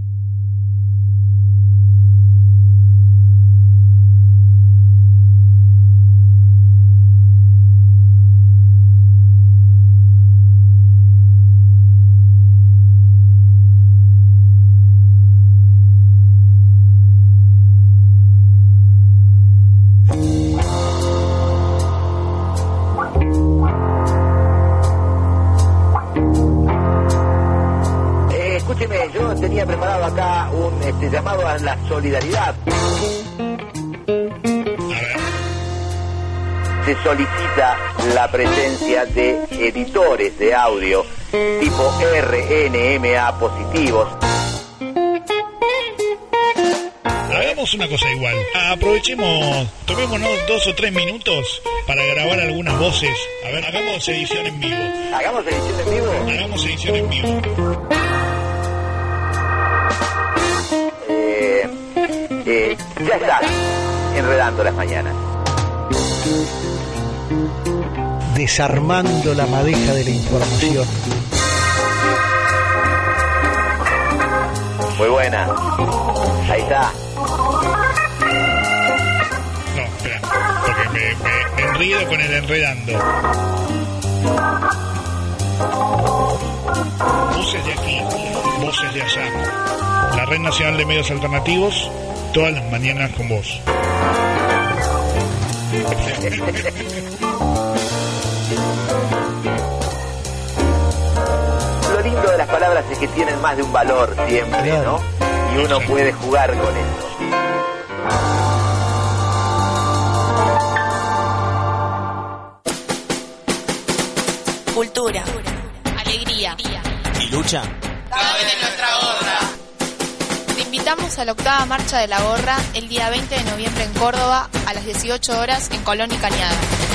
Yo tenía preparado acá un este, llamado a la solidaridad. Se solicita la presencia de editores de audio tipo R N M A positivos. Hagamos una cosa igual. Aprovechemos, tomémonos dos o tres minutos para grabar algunas voces. A ver, hagamos edición en vivo. ¿Hagamos edición en vivo? Hagamos edición en vivo. Eh, ya está, enredando las mañanas. Desarmando la madeja de la información. Muy buena. Ahí está. No, espera, porque me, me, me enredo con el enredando. Voces de aquí, voces de allá. La Red Nacional de Medios Alternativos, todas las mañanas con vos. Lo lindo de las palabras es que tienen más de un valor siempre, ¿no? Y uno puede jugar con eso. Cultura, alegría y lucha. Cabe de nuestra gorra. Te invitamos a la octava marcha de la gorra el día veinte de noviembre en Córdoba a las dieciocho horas en Colón y Cañada.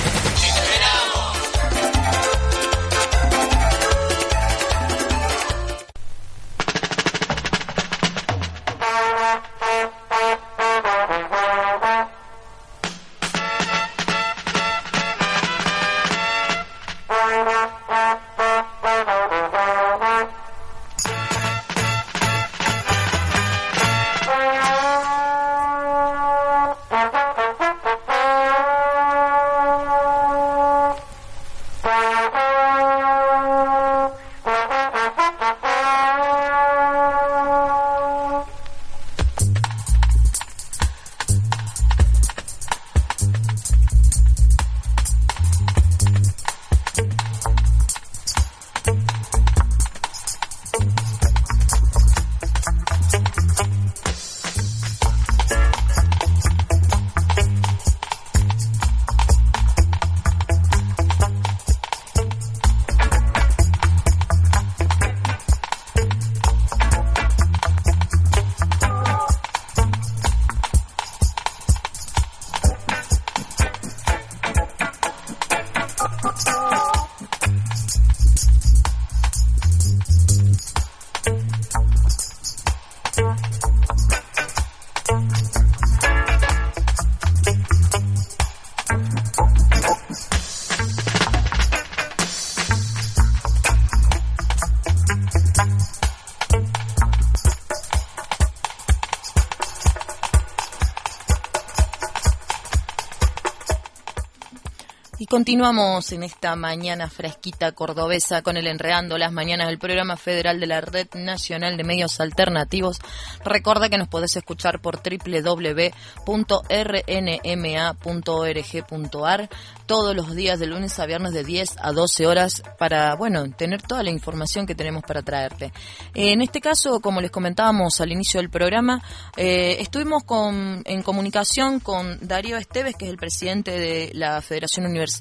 Continuamos en esta mañana fresquita cordobesa con el Enredando las Mañanas del Programa Federal de la Red Nacional de Medios Alternativos. Recuerda que nos podés escuchar por doble u doble u doble u punto r n m a punto org punto a r todos los días de lunes a viernes de diez a doce horas para, bueno, tener toda la información que tenemos para traerte. En este caso, como les comentábamos al inicio del programa, eh, estuvimos con, en comunicación con Darío Esteves, que es el presidente de la Federación Universitaria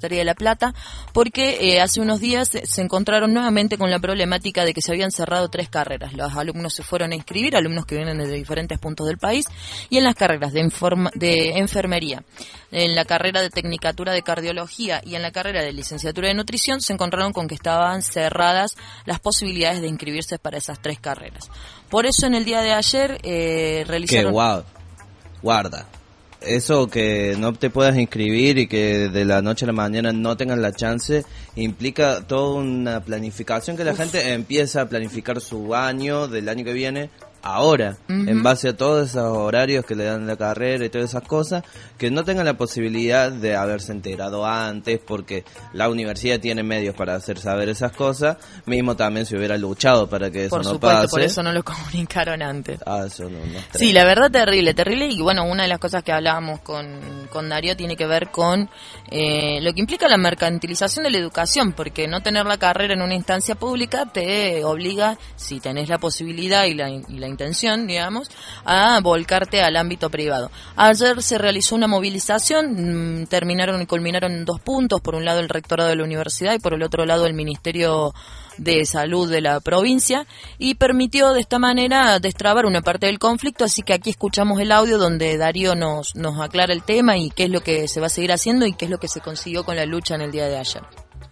Universitaria de La Plata, porque eh, hace unos días se encontraron nuevamente con la problemática de que se habían cerrado tres carreras. Los alumnos se fueron a inscribir, alumnos que vienen de diferentes puntos del país, y en las carreras de, informa, de enfermería, en la carrera de tecnicatura de cardiología y en la carrera de licenciatura de nutrición se encontraron con que estaban cerradas las posibilidades de inscribirse para esas tres carreras. Por eso en el día de ayer eh, realizaron... ¡Qué guau! Guarda. Eso que no te puedas inscribir y que de la noche a la mañana no tengan la chance, implica toda una planificación que la Uf. gente empieza a planificar su año del año que viene ahora, uh-huh. en base a todos esos horarios que le dan la carrera y todas esas cosas, que no tengan la posibilidad de haberse enterado antes, porque la universidad tiene medios para hacer saber esas cosas, mismo también se hubiera luchado para que eso por no supuesto, pase. Por eso no lo comunicaron antes. Ah, eso no, no sí, la verdad terrible, terrible, y bueno, una de las cosas que hablábamos con, con Darío tiene que ver con eh, lo que implica la mercantilización de la educación, porque no tener la carrera en una instancia pública te obliga, si tenés la posibilidad y la, y la intención, digamos, a volcarte al ámbito privado. Ayer se realizó una movilización, mmm, terminaron y culminaron en dos puntos, por un lado el rectorado de la universidad y por el otro lado el Ministerio de Salud de la provincia, y permitió de esta manera destrabar una parte del conflicto, así que aquí escuchamos el audio donde Darío nos, nos aclara el tema y qué es lo que se va a seguir haciendo y qué es lo que se consiguió con la lucha en el día de ayer.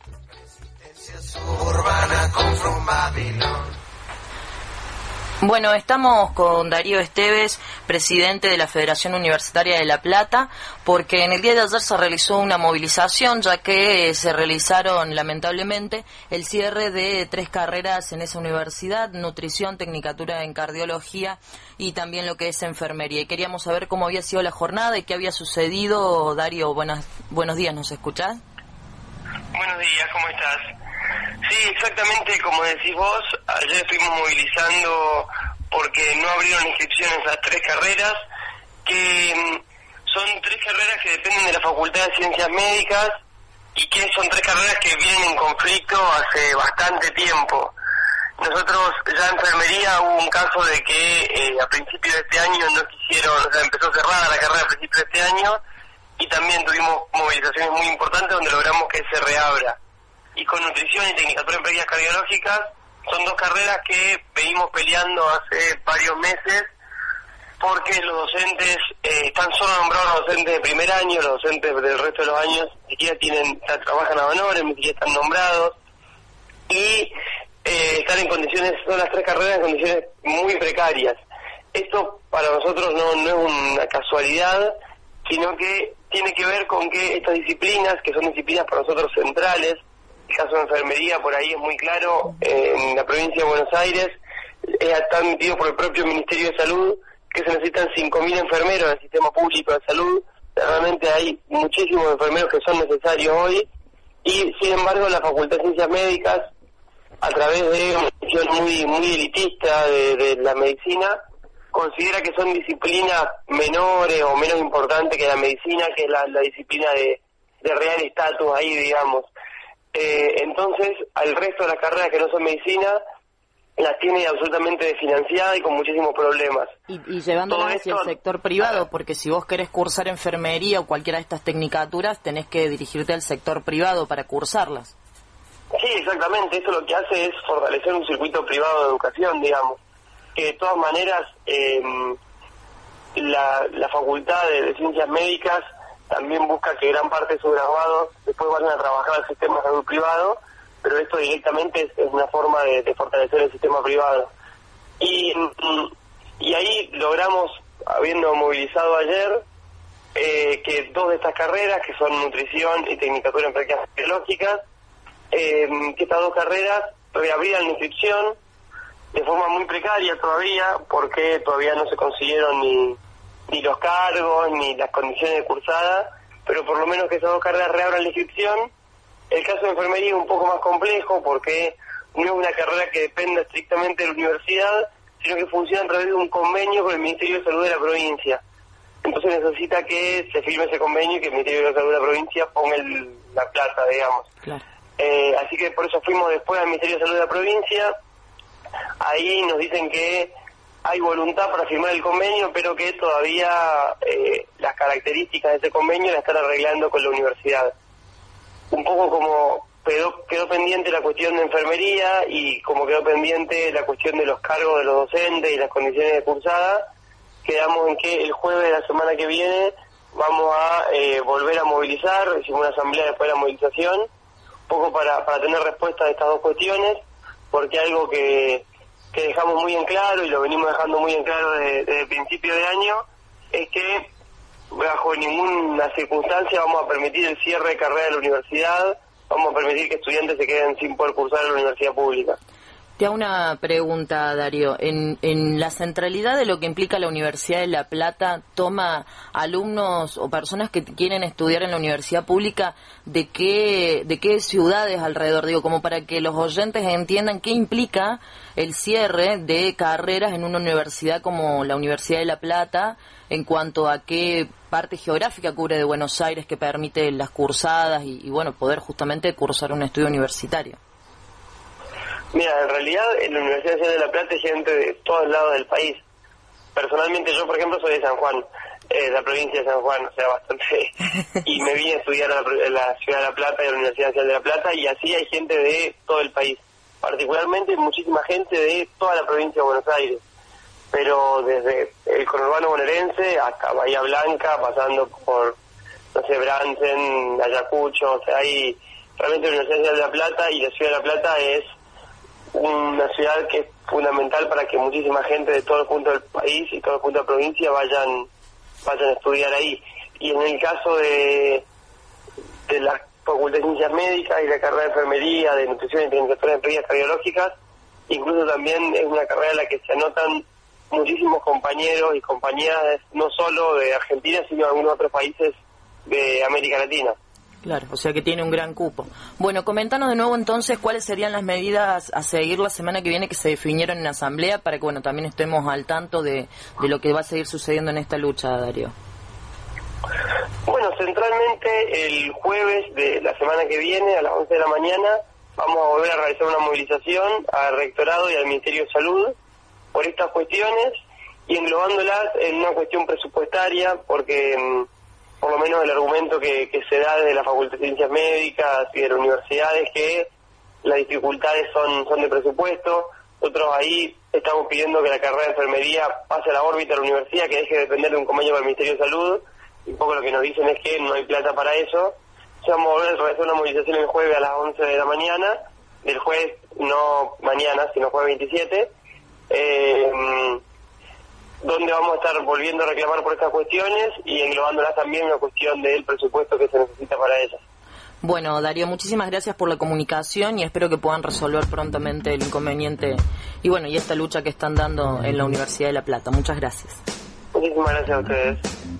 Bueno, estamos con Darío Esteves, presidente de la Federación Universitaria de La Plata, porque en el día de ayer se realizó una movilización, ya que eh, se realizaron lamentablemente el cierre de tres carreras en esa universidad: nutrición, tecnicatura en cardiología y también lo que es enfermería. Y queríamos saber cómo había sido la jornada y qué había sucedido. Darío, buenas, buenos días, ¿nos escuchás? Buenos días, ¿cómo estás? Sí, exactamente como decís vos, ayer estuvimos movilizando porque no abrieron inscripciones a tres carreras, que son tres carreras que dependen de la Facultad de Ciencias Médicas y que son tres carreras que vienen en conflicto hace bastante tiempo. Nosotros ya en enfermería hubo un caso de que eh, a principios de este año no quisieron, o sea, empezó cerrada la carrera a principios de este año, y también tuvimos movilizaciones muy importantes donde logramos que se reabra. Y con nutrición y tecnicatura en prácticas cardiológicas son dos carreras que venimos peleando hace varios meses, porque los docentes eh, están solo nombrados los docentes de primer año, los docentes del resto de los años ni siquiera tienen, trabajan a honores, ni siquiera están nombrados, y eh, están en condiciones, son las tres carreras en condiciones muy precarias. Esto para nosotros no, no es una casualidad, sino que tiene que ver con que estas disciplinas, que son disciplinas para nosotros centrales, el caso de enfermería por ahí es muy claro, eh, en la provincia de Buenos Aires eh, está admitido por el propio Ministerio de Salud que se necesitan cinco mil enfermeros en el sistema público de salud. Realmente hay muchísimos enfermeros que son necesarios hoy, y sin embargo la Facultad de Ciencias Médicas, a través de una visión muy, muy elitista de, de la medicina, considera que son disciplinas menores o menos importantes que la medicina, que es la, la disciplina de, de real estatus ahí, digamos. Eh, entonces, al resto de las carreras que no son medicina, las tiene absolutamente desfinanciadas y con muchísimos problemas. Y, y llevándolas hacia el sector privado, porque si vos querés cursar enfermería o cualquiera de estas tecnicaturas, tenés que dirigirte al sector privado para cursarlas. Sí, exactamente. Eso lo que hace es fortalecer un circuito privado de educación, digamos. Que de todas maneras, eh, la, la Facultad de, de Ciencias Médicas también busca que gran parte de sus graduados después vayan a trabajar al sistema de salud privado, pero esto directamente es, es una forma de, de fortalecer el sistema privado. Y, y ahí logramos, habiendo movilizado ayer, eh, que dos de estas carreras, que son nutrición y tecnicatura en prácticas biológicas, eh, que estas dos carreras reabrieran la inscripción de forma muy precaria todavía, porque todavía no se consiguieron ni ni los cargos, ni las condiciones de cursada, pero por lo menos que esas dos carreras reabran la inscripción. El caso de enfermería es un poco más complejo, porque no es una carrera que dependa estrictamente de la universidad, sino que funciona a través de un convenio con el Ministerio de Salud de la provincia. Entonces necesita que se firme ese convenio y que el Ministerio de Salud de la provincia ponga el, la plata, digamos. Claro. Eh, así que por eso fuimos después al Ministerio de Salud de la provincia. Ahí nos dicen que hay voluntad para firmar el convenio, pero que todavía eh, las características de ese convenio las están arreglando con la universidad. un poco como quedó, quedó pendiente la cuestión de enfermería y como quedó pendiente la cuestión de los cargos de los docentes y las condiciones de cursada, quedamos en que el jueves de la semana que viene vamos a eh, volver a movilizar, hicimos una asamblea después de la movilización, un poco para, para tener respuesta a estas dos cuestiones, porque algo que, que dejamos muy en claro y lo venimos dejando muy en claro desde, desde el principio de año, es que bajo ninguna circunstancia vamos a permitir el cierre de carrera de la universidad, vamos a permitir que estudiantes se queden sin poder cursar en la universidad pública. Te hago una pregunta, Darío. En, en la centralidad de lo que implica la Universidad de La Plata, ¿toma alumnos o personas que quieren estudiar en la universidad pública de qué, de qué ciudades alrededor? Digo, como para que los oyentes entiendan qué implica el cierre de carreras en una universidad como la Universidad de La Plata, en cuanto a qué parte geográfica cubre de Buenos Aires que permite las cursadas y, y bueno, poder justamente cursar un estudio universitario. Mira, en realidad en la Universidad Nacional de La Plata hay gente de todos lados del país. Personalmente yo, por ejemplo, soy de San Juan, eh, de la provincia de San Juan, o sea, bastante... y me vine a estudiar a la, a la Ciudad de La Plata y a la Universidad Nacional de La Plata, y así hay gente de todo el país. Particularmente muchísima gente de toda la provincia de Buenos Aires. Pero desde el conurbano bonaerense hasta Bahía Blanca, pasando por, no sé, Bransen, Ayacucho, o sea, hay... Realmente la Universidad de La Plata y la Ciudad de La Plata es una ciudad que es fundamental para que muchísima gente de todos los puntos del país y todos los puntos de la provincia vayan vayan a estudiar ahí. Y en el caso de, de la Facultad de Ciencias Médicas y la carrera de Enfermería, de Nutrición y Tecnicatura de Enfermerías Cardiológicas, incluso también es una carrera en la que se anotan muchísimos compañeros y compañeras, no solo de Argentina, sino de algunos otros países de América Latina. Claro, o sea que tiene un gran cupo. Bueno, coméntanos de nuevo entonces cuáles serían las medidas a seguir la semana que viene que se definieron en la asamblea para que bueno también estemos al tanto de, de lo que va a seguir sucediendo en esta lucha, Darío. Bueno, centralmente el jueves de la semana que viene a las once de la mañana vamos a volver a realizar una movilización al Rectorado y al Ministerio de Salud por estas cuestiones y englobándolas en una cuestión presupuestaria porque... por lo menos el argumento que, que se da desde la Facultad de Ciencias Médicas y de la universidad es que las dificultades son, son de presupuesto. Nosotros ahí estamos pidiendo que la carrera de enfermería pase a la órbita de la universidad, que deje de depender de un convenio con el Ministerio de Salud, y un poco lo que nos dicen es que no hay plata para eso. Entonces vamos a volver a realizar una movilización el jueves a las once de la mañana, del jueves no mañana, sino jueves veintisiete, eh, donde vamos a estar volviendo a reclamar por estas cuestiones y englobándolas también una cuestión del presupuesto que se necesita para ellas. Bueno, Darío, muchísimas gracias por la comunicación y espero que puedan resolver prontamente el inconveniente y bueno, y esta lucha que están dando en la Universidad de La Plata. Muchas gracias. Muchísimas gracias a ustedes.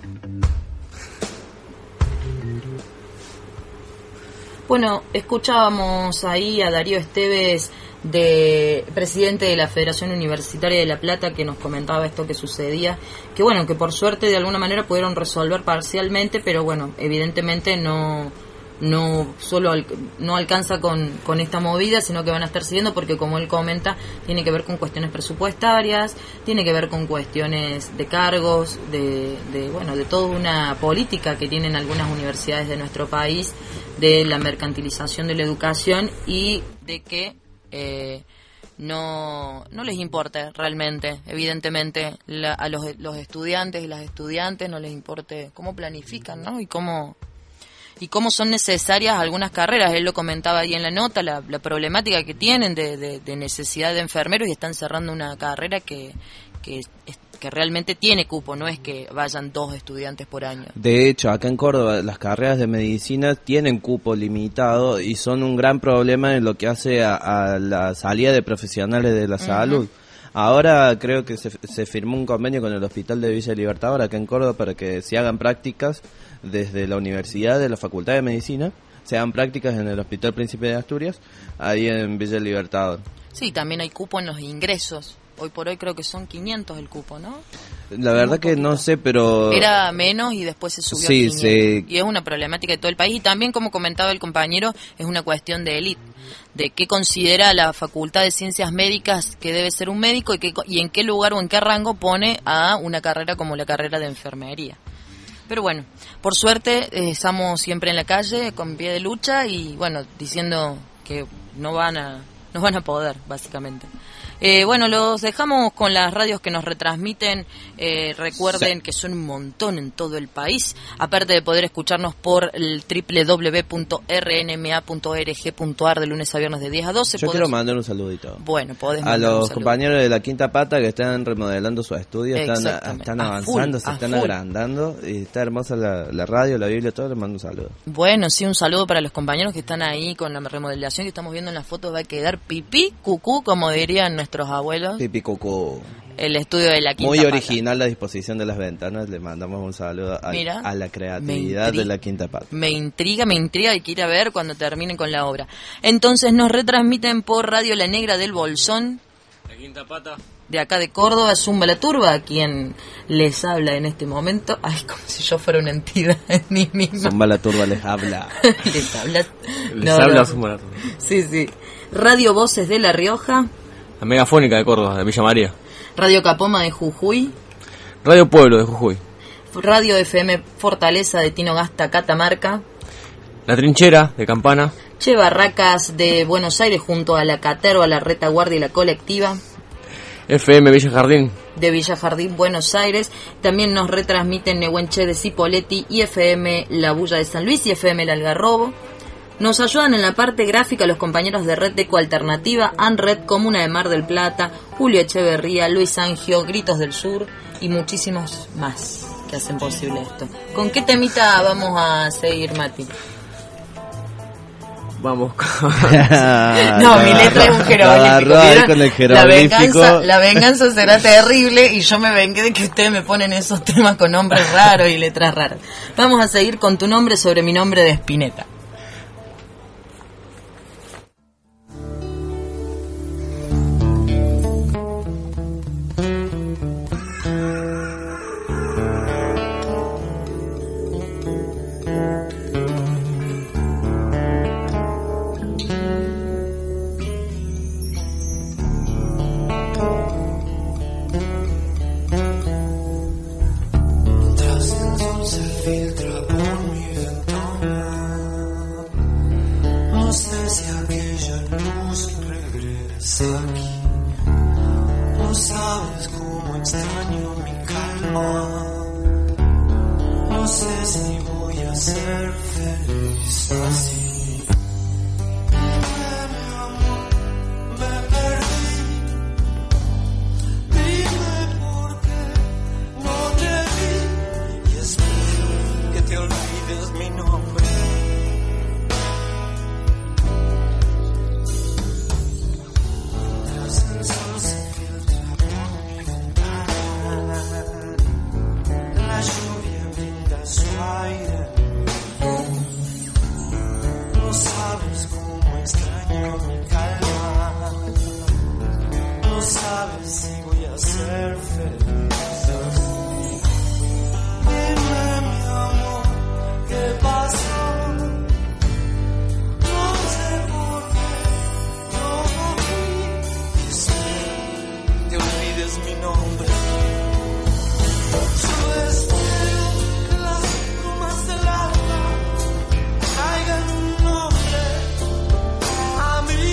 Bueno, escuchábamos ahí a Darío Esteves, de presidente de la Federación Universitaria de La Plata, que nos comentaba esto que sucedía, que bueno, que por suerte de alguna manera pudieron resolver parcialmente, pero bueno, evidentemente no no solo al, no alcanza con, con esta movida, sino que van a estar siguiendo porque como él comenta, tiene que ver con cuestiones presupuestarias, tiene que ver con cuestiones de cargos, de, de bueno, de toda una política que tienen algunas universidades de nuestro país, de la mercantilización de la educación y de que Eh, no no les importa realmente, evidentemente, la, a los, los estudiantes y las estudiantes no les importe cómo planifican, ¿no? Y cómo y cómo son necesarias algunas carreras. Él lo comentaba ahí en la nota, la, la problemática que tienen de, de, de necesidad de enfermeros y están cerrando una carrera que que es, que realmente tiene cupo, no es que vayan dos estudiantes por año. De hecho, acá en Córdoba las carreras de medicina tienen cupo limitado y son un gran problema en lo que hace a, a la salida de profesionales de la uh-huh. salud. Ahora creo que se, se firmó un convenio con el Hospital de Villa Libertador acá en Córdoba para que se hagan prácticas desde la universidad, de la Facultad de Medicina, se hagan prácticas en el Hospital Príncipe de Asturias, ahí en Villa Libertador. Sí, también hay cupo en los ingresos. Hoy por hoy creo que son quinientos el cupo, ¿no? La verdad que no sé, pero... Era menos y después se subió sí, a quinientos. Sí. Y es una problemática de todo el país. Y también, como comentaba el compañero, es una cuestión de élite. De qué considera la Facultad de Ciencias Médicas que debe ser un médico y, qué, y en qué lugar o en qué rango pone a una carrera como la carrera de enfermería. Pero bueno, por suerte eh, estamos siempre en la calle con pie de lucha y bueno, diciendo que no van a, no van a poder, básicamente. Eh, bueno, los dejamos con las radios que nos retransmiten. Eh, recuerden sí. que son un montón en todo el país. Aparte de poder escucharnos por el doble u doble u doble u punto r n m a punto org punto a r de lunes a viernes de diez a doce. Yo podés... quiero mandar un saludito. Bueno, podés a mandar los un saludo. compañeros de la Quinta Pata que están remodelando su estudio, están, están avanzando, full, se están full. agrandando y está hermosa la, la radio, la Biblia, todo. Les mando un saludo. Bueno, sí, un saludo para los compañeros que están ahí con la remodelación que estamos viendo en las fotos. Va a quedar pipí, cucú, como dirían nuestros abuelos. Pipi cucú. El estudio de la Quinta Muy Pata. original la disposición de las ventanas. Le mandamos un saludo a, Mira, a la creatividad de la Quinta Pata. Me intriga, me intriga y quiero ver cuando terminen con la obra. Entonces nos retransmiten por Radio La Negra del Bolsón. La Quinta Pata. De acá de Córdoba, Zumba la Turba, a quien les habla en este momento. Ay, como si yo fuera una entidad en mí misma. Zumba la Turba les habla. les habla. Les no, habla no. Zumba la Turba. Sí, sí. Radio Voces de La Rioja. La Megafónica de Córdoba, de Villa María. Radio Capoma de Jujuy. Radio Pueblo de Jujuy. Radio F M Fortaleza de Tinogasta, Catamarca. La Trinchera de Campana. Che Barracas de Buenos Aires junto a la Caterva, la Retaguardia y la Colectiva. F M Villa Jardín. De Villa Jardín, Buenos Aires. También nos retransmiten Nehuenche de Cipolletti y F M La Bulla de San Luis y F M El Algarrobo. Nos ayudan en la parte gráfica los compañeros de Red Eco Alternativa, ANRED, Comuna de Mar del Plata, Julio Echeverría, Luis Angio, Gritos del Sur y muchísimos más que hacen posible esto. ¿Con qué temita vamos a seguir, Mati? Vamos con... No, mi letra es un jeroglífico. Con el jeroglífico. La venganza, la venganza será terrible y yo me vengué de que ustedes me ponen esos temas con nombres raros y letras raras. Vamos a seguir con Tu nombre sobre mi nombre de Spinetta.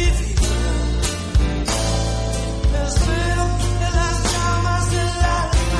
Espero que las llamas del alma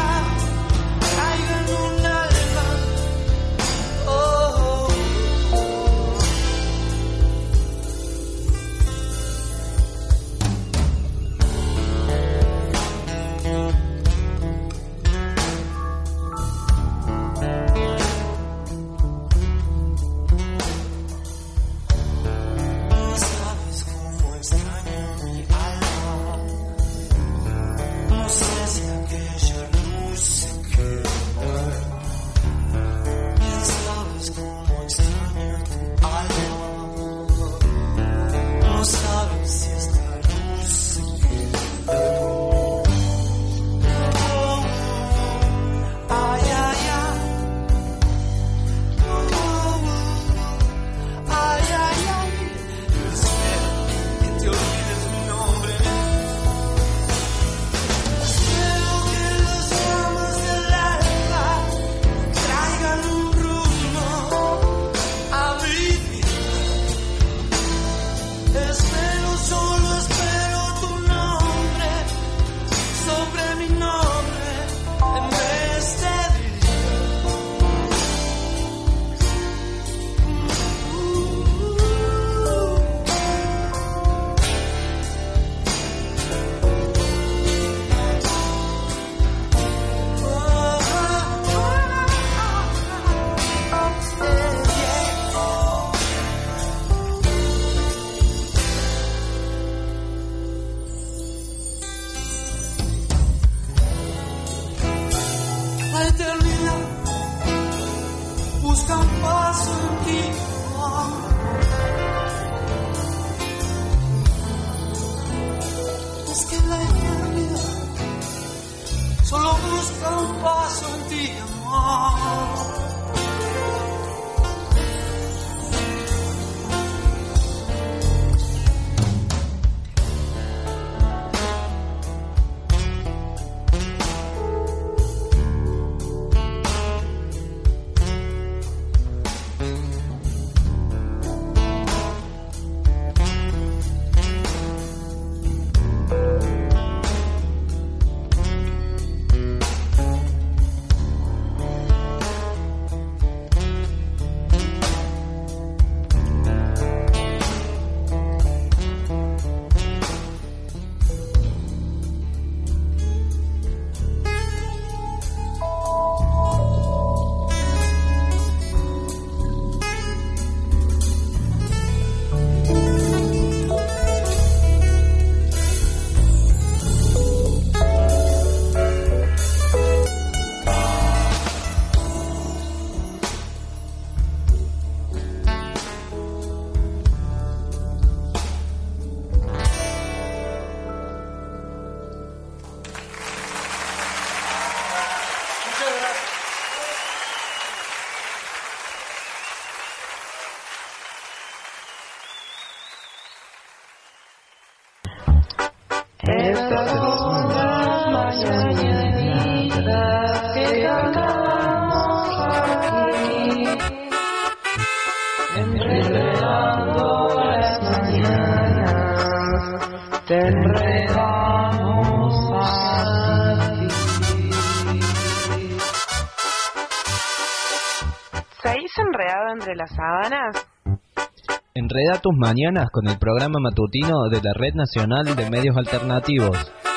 Espero, solo espero tu nombre sobre mi nombre en este la eternidad busca un paso en ti. Es que la eternidad solo busca un paso en ti, amor. Estas son las mañanitas que cantamos aquí, enredando las mañanas, te enredamos a ti. ¿Seguís enredado entre las sábanas? Enreda tus mañanas con el programa matutino de la Red Nacional de Medios Alternativos.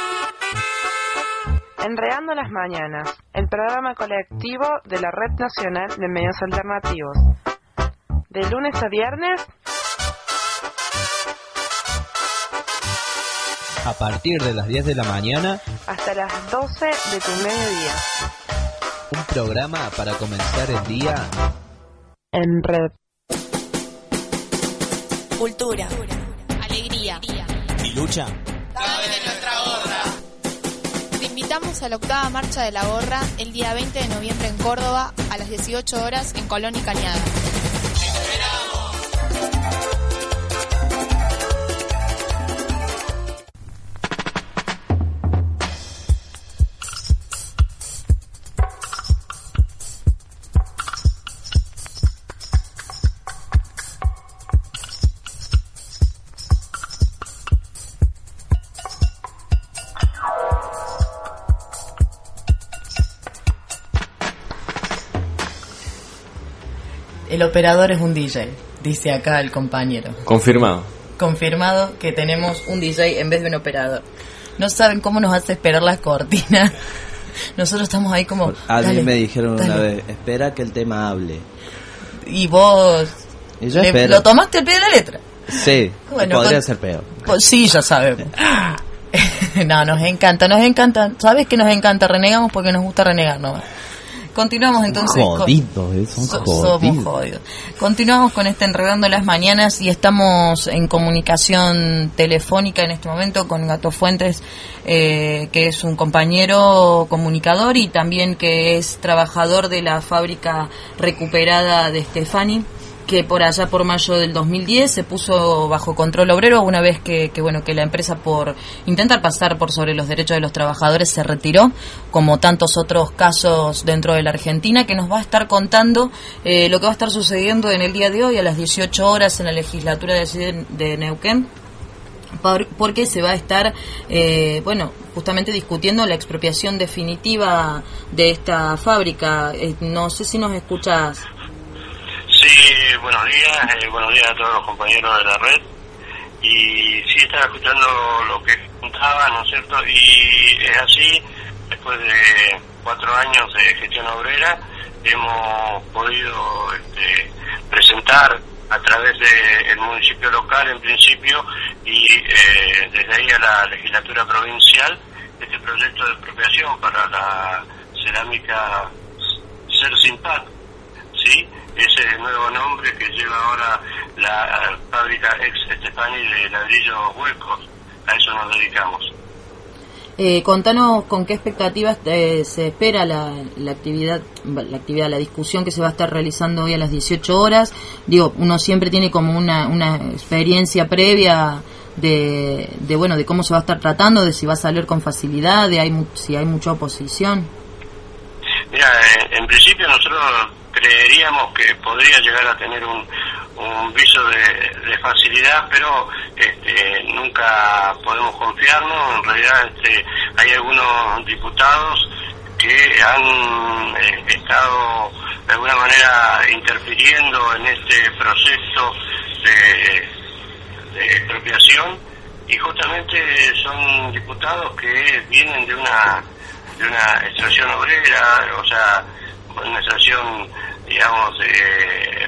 Enredando las mañanas, el programa colectivo de la Red Nacional de Medios Alternativos. De lunes a viernes, a partir de las diez de la mañana, hasta las doce de tu mediodía. Un programa para comenzar el día en red. Cultura, alegría y lucha. Cabe de nuestra gorra. Te invitamos a la octava marcha de la gorra el día veinte de noviembre en Córdoba a las dieciocho horas en Colón y Cañada. El operador es un D J, dice acá el compañero. Confirmado. Confirmado que tenemos un D J en vez de un operador. No saben cómo nos hace esperar las cortinas. Nosotros estamos ahí como... A mí dale, me dijeron dale. una vez, espera que el tema hable. Y vos... Y yo le- espero. ¿Lo tomaste al pie de la letra? Sí, Bueno, podría con- ser peor. Pues sí, ya sabemos. No, nos encanta, nos encanta. ¿Sabes que nos encanta? Renegamos porque nos gusta renegar nomás. Continuamos entonces con... Jodidos, eh, son So- jodidos. Somos jodidos. Continuamos con este Enredando las Mañanas y estamos en comunicación telefónica en este momento con Gato Fuentes, eh, que es un compañero comunicador y también que es trabajador de la fábrica recuperada de Stefani, que por allá por mayo del dos mil diez se puso bajo control obrero una vez que, que bueno que la empresa por intentar pasar por sobre los derechos de los trabajadores se retiró, como tantos otros casos dentro de la Argentina, que nos va a estar contando eh, lo que va a estar sucediendo en el día de hoy a las dieciocho horas en la legislatura de, de Neuquén, por, porque se va a estar eh, bueno justamente discutiendo la expropiación definitiva de esta fábrica. Eh, no sé si nos escuchas. Sí, buenos días, eh, buenos días a todos los compañeros de la red. Y sí, estaba escuchando lo que contaba, ¿no es cierto? Y es así, después de cuatro años de gestión obrera, hemos podido este, presentar a través del municipio local, en principio, y eh, desde ahí a la legislatura provincial, este proyecto de expropiación para la cerámica Cersimpat, ¿sí? Ese es el nuevo nombre que lleva ahora la fábrica ex Estefani de ladrillos huecos. A eso nos dedicamos. Eh, contanos con qué expectativas eh, se espera la, la actividad, la actividad, la discusión que se va a estar realizando hoy a las dieciocho horas. Digo, uno siempre tiene como una, una experiencia previa de, de bueno de cómo se va a estar tratando, de si va a salir con facilidad, de hay, si hay mucha oposición. Mira, en, en principio nosotros creeríamos que podría llegar a tener un, un viso de, de facilidad, pero este, nunca podemos confiarnos. En realidad este, hay algunos diputados que han eh, estado de alguna manera interfiriendo en este proceso de, de expropiación, y justamente son diputados que vienen de una de una extracción obrera, o sea, una extracción, digamos, de,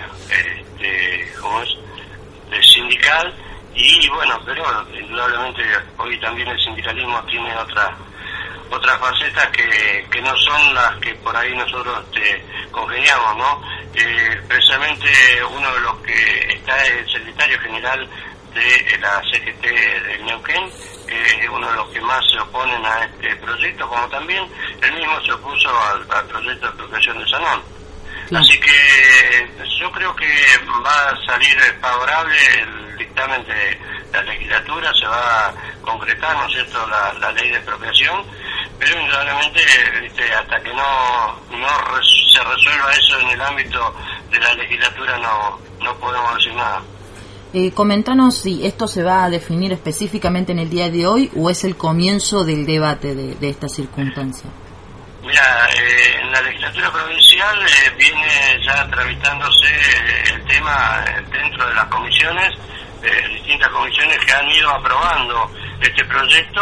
de, ¿cómo es?, de sindical, y bueno, pero indudablemente hoy también el sindicalismo tiene otra otras facetas que, que no son las que por ahí nosotros este, congeniamos, ¿no? Eh, precisamente uno de los que está es el secretario general de la C G T del Neuquén, que es uno de los que más se oponen a este proyecto, como también él mismo se opuso al, al proyecto de expropiación de Sanón. Sí. Así que yo creo que va a salir favorable el dictamen de la legislatura, se va a concretar, ¿no es cierto?, la, la ley de expropiación, pero indudablemente, ¿viste?, hasta que no, no res, se resuelva eso en el ámbito de la legislatura no, no podemos decir nada. Eh, comentanos si esto se va a definir específicamente en el día de hoy o es el comienzo del debate de, de esta circunstancia. Mira, eh, en la legislatura provincial eh, viene ya tramitándose eh, el tema eh, dentro de las comisiones, eh, distintas comisiones que han ido aprobando este proyecto,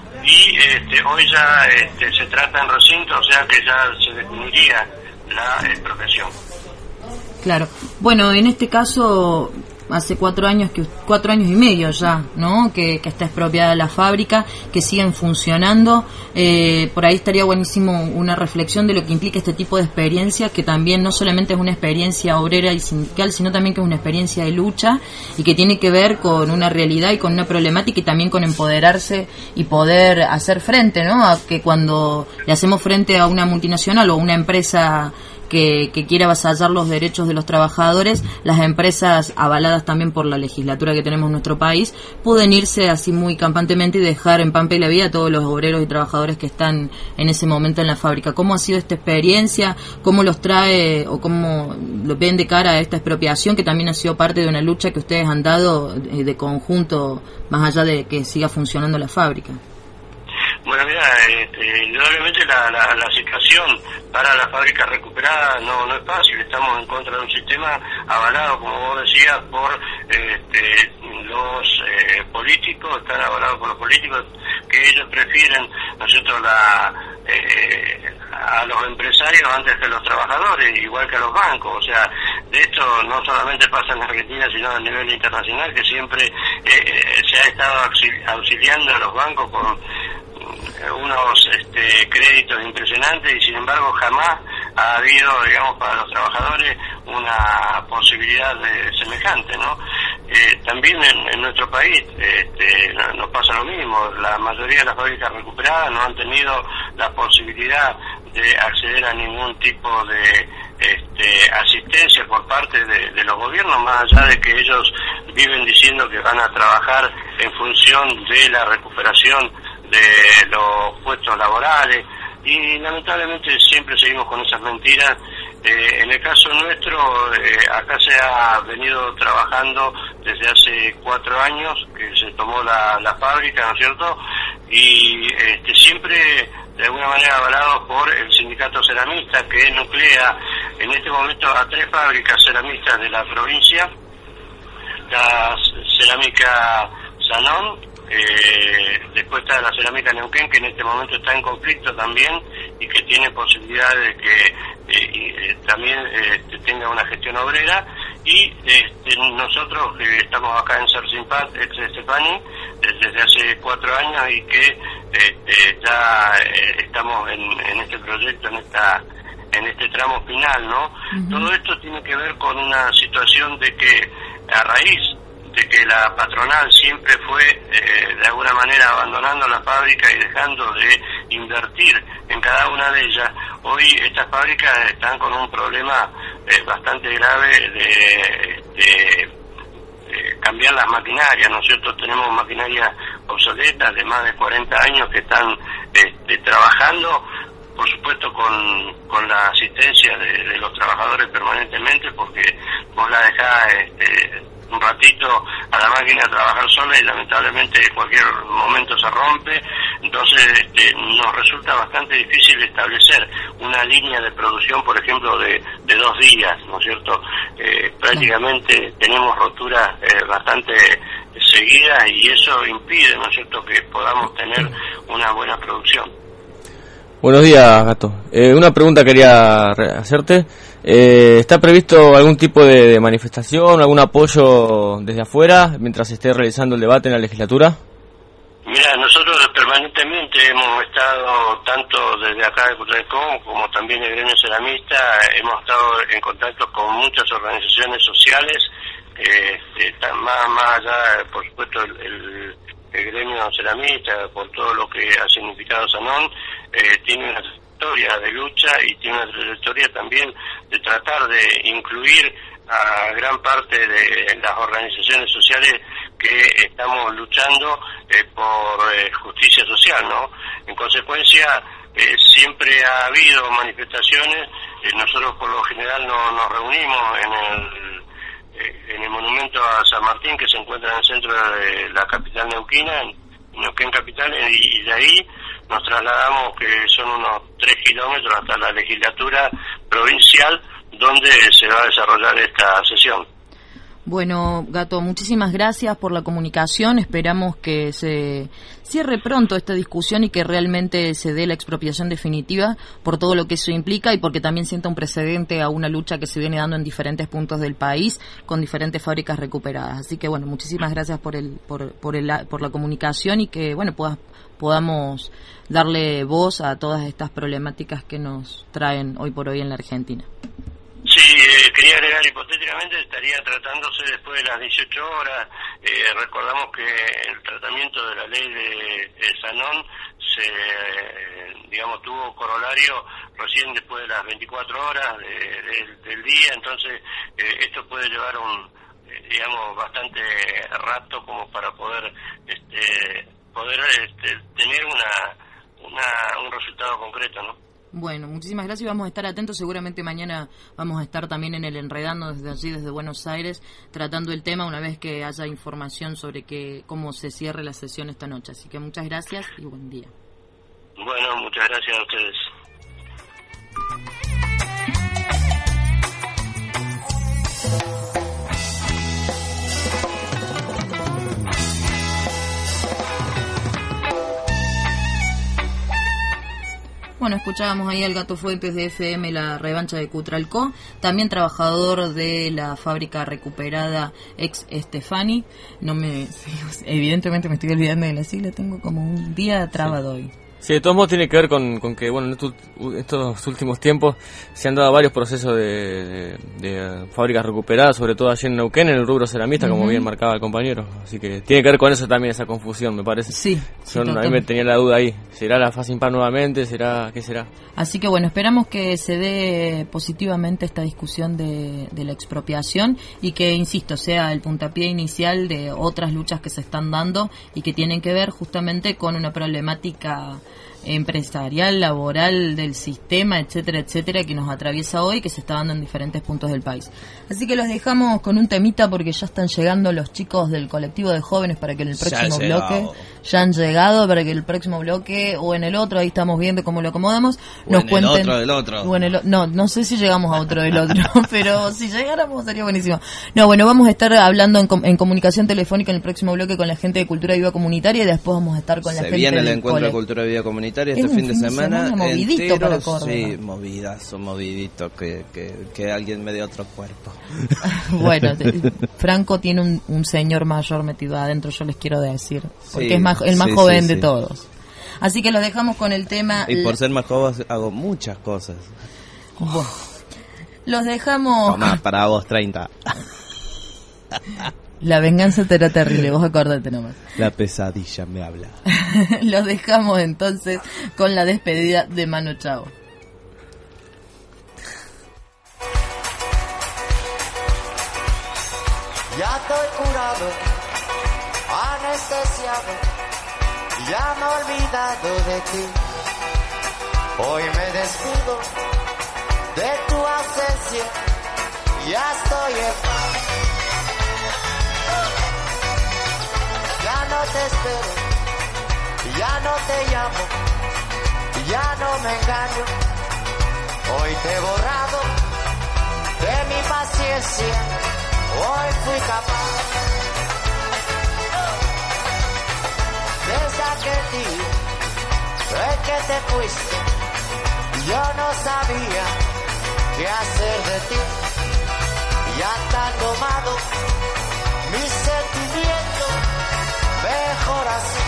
y este, hoy ya este, se trata en recinto, o sea que ya se definiría la expropiación. Claro. Bueno, en este caso hace cuatro años que cuatro años y medio ya, ¿no? Que, que está expropiada la fábrica, que siguen funcionando. Eh, por ahí estaría buenísimo una reflexión de lo que implica este tipo de experiencia, que también no solamente es una experiencia obrera y sindical, sino también que es una experiencia de lucha y que tiene que ver con una realidad y con una problemática, y también con empoderarse y poder hacer frente, ¿no? A que cuando le hacemos frente a una multinacional o una empresa que, que quiere avasallar los derechos de los trabajadores, las empresas avaladas también por la legislatura que tenemos en nuestro país pueden irse así muy campantemente y dejar en pampa y la vida a todos los obreros y trabajadores que están en ese momento en la fábrica. ¿Cómo ha sido esta experiencia? ¿Cómo los trae o cómo lo ven de cara a esta expropiación, que también ha sido parte de una lucha que ustedes han dado de conjunto, más allá de que siga funcionando la fábrica? Bueno, mira, este, indudablemente la, la, la situación para la fábrica recuperada no, no es fácil. Estamos en contra de un sistema avalado, como vos decías, por este, los eh, políticos, están avalados por los políticos, que ellos prefieren, ¿no es cierto?, la, eh, a los empresarios antes que a los trabajadores, igual que a los bancos. O sea, de esto no solamente pasa en Argentina, sino a nivel internacional, que siempre eh, eh, se ha estado auxiliando a los bancos con unos este, créditos impresionantes, y sin embargo jamás ha habido, digamos, para los trabajadores una posibilidad de semejante, ¿no? Eh, también en, en nuestro país este, nos pasa lo mismo. La mayoría de las fábricas recuperadas no han tenido la posibilidad de acceder a ningún tipo de este, asistencia por parte de, de los gobiernos, más allá de que ellos viven diciendo que van a trabajar en función de la recuperación de los puestos laborales, y lamentablemente siempre seguimos con esas mentiras. Eh, en el caso nuestro, eh, acá se ha venido trabajando desde hace cuatro años que se tomó la, la fábrica, ¿no es cierto? Y este, siempre de alguna manera avalado por el sindicato ceramista, que nuclea en este momento a tres fábricas ceramistas de la provincia: la cerámica Sanón, eh, después está la cerámica Neuquén, que en este momento está en conflicto también y que tiene posibilidad de que eh, eh, también eh, tenga una gestión obrera, y este, nosotros que estamos acá en Sersimpat, ex Estefani, desde hace cuatro años, y que este, ya eh, estamos en, en este proyecto, en esta en este tramo final, ¿no? Uh-huh. Todo esto tiene que ver con una situación de que, a raíz de que la patronal siempre fue eh, de alguna manera abandonando la fábrica y dejando de invertir en cada una de ellas, hoy estas fábricas están con un problema eh, bastante grave de, de, de cambiar las maquinarias, ¿no es cierto? Tenemos maquinarias obsoletas de más de cuarenta años que están este, trabajando, por supuesto con, con la asistencia de, de los trabajadores permanentemente, porque vos la dejás este, un ratito a la máquina a trabajar sola y lamentablemente en cualquier momento se rompe. Entonces este, nos resulta bastante difícil establecer una línea de producción, por ejemplo, de, de dos días, ¿no es cierto? Eh, prácticamente tenemos roturas eh, bastante seguidas, y eso impide, ¿no es cierto?, que podamos tener una buena producción. Buenos días, Gato. Eh, una pregunta quería hacerte. Eh, ¿Está previsto algún tipo de, de manifestación, algún apoyo desde afuera mientras se esté realizando el debate en la legislatura? Mira, nosotros permanentemente hemos estado, tanto desde acá de Cutralcó como también el gremio ceramista, hemos estado en contacto con muchas organizaciones sociales, eh, están más, más allá, por supuesto, el, el, el gremio ceramista, por todo lo que ha significado Sanón, eh, tiene una trayectoria de lucha y tiene una trayectoria también de tratar de incluir a gran parte de las organizaciones sociales que estamos luchando eh, por eh, justicia social, ¿no? En consecuencia, eh, siempre ha habido manifestaciones. Eh, nosotros por lo general no, nos reunimos en el eh, en el monumento a San Martín, que se encuentra en el centro de la capital neuquina, en Neuquén capital, y de ahí nos trasladamos, que son unos tres kilómetros, hasta la legislatura provincial, donde se va a desarrollar esta sesión. Bueno, Gato, muchísimas gracias por la comunicación. Esperamos que se cierre pronto esta discusión y que realmente se dé la expropiación definitiva por todo lo que eso implica, y porque también sienta un precedente a una lucha que se viene dando en diferentes puntos del país con diferentes fábricas recuperadas. Así que, bueno, muchísimas gracias por el por por el por la comunicación, y que, bueno, puedas, podamos darle voz a todas estas problemáticas que nos traen hoy por hoy en la Argentina. Sí, eh, quería agregar, hipotéticamente estaría tratándose después de las dieciocho horas. Eh, recordamos que el tratamiento de la ley de, de Sanón se, eh, digamos, tuvo corolario recién después de las veinticuatro horas de, de, del día. Entonces eh, esto puede llevar un, eh, digamos, bastante rato como para poder este, poder este, tener una, una un resultado concreto, ¿no? Bueno, muchísimas gracias, y vamos a estar atentos. Seguramente mañana vamos a estar también en el Enredando desde allí, desde Buenos Aires, tratando el tema una vez que haya información sobre que, cómo se cierre la sesión esta noche. Así que muchas gracias y buen día. Bueno, muchas gracias a ustedes. Bueno, escuchábamos ahí al Gato Fuentes de F M La Revancha de Cutralcó, también trabajador de la fábrica recuperada ex Estefani. No me, evidentemente me estoy olvidando de la sigla, tengo como un día trabado hoy. Sí, de todos modos tiene que ver con, con que, bueno, en estos, estos últimos tiempos se han dado varios procesos de, de, de fábricas recuperadas, sobre todo allí en Neuquén, en el rubro ceramista, uh-huh. como bien marcaba el compañero. Así que tiene que ver con eso también, esa confusión, me parece. Sí. Yo, sí a mí me tenía la duda ahí. ¿Será la fase impar nuevamente? ¿Será qué será? Así que, bueno, esperamos que se dé positivamente esta discusión de, de la expropiación y que, insisto, sea el puntapié inicial de otras luchas que se están dando y que tienen que ver justamente con una problemática empresarial, laboral, del sistema, etcétera, etcétera, que nos atraviesa hoy, que se está dando en diferentes puntos del país. Así que los dejamos con un temita porque ya están llegando los chicos del colectivo de jóvenes para que en el próximo bloque ya han llegado, para que el próximo bloque o en el otro, ahí estamos viendo cómo lo acomodamos, o nos en cuenten. El otro del otro. O en el, no, no sé si llegamos a otro del otro, pero si llegáramos sería buenísimo. No, bueno, vamos a estar hablando en, en comunicación telefónica en el próximo bloque con la gente de Cultura Viva Comunitaria y después vamos a estar con se la gente viene el del encuentro cole. de Cultura Viva Comunitaria este es fin de fin semana, de semana movidito entero, para Córdoba. Sí, movidazo, movidito, que, que, que alguien me dé otro cuerpo. Bueno, te, Franco tiene un, un señor mayor metido adentro, yo les quiero decir, porque sí, es más, el más sí, joven sí, de sí. todos. Así que los dejamos con el tema. Y por ser más joven hago muchas cosas. Bueno, los dejamos. Tomá, para vos treinta. La venganza te era terrible, vos acordate nomás. La pesadilla me habla. Los dejamos entonces con la despedida de Manu Chao. Ya estoy curado, anestesiado, ya me he olvidado de ti. Hoy me despido de tu ausencia, ya estoy en paz. Ya no te espero, ya no te llamo, ya no me engaño. Hoy te he borrado de mi paciencia, hoy fui capaz. Desde aquel día en que te fuiste, yo no sabía qué hacer de ti. Ya tan domado mis sentimientos, mejor así.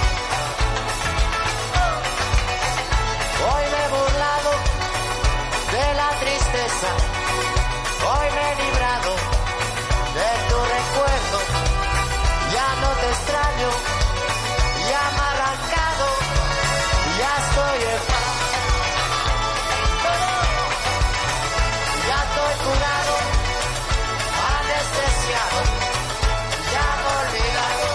Hoy me he burlado de la tristeza, hoy me he librado de tu recuerdo. Ya no te extraño, ya me he arrancado, ya estoy en paz. Ya estoy curado, anestesiado, ya me he olvidado.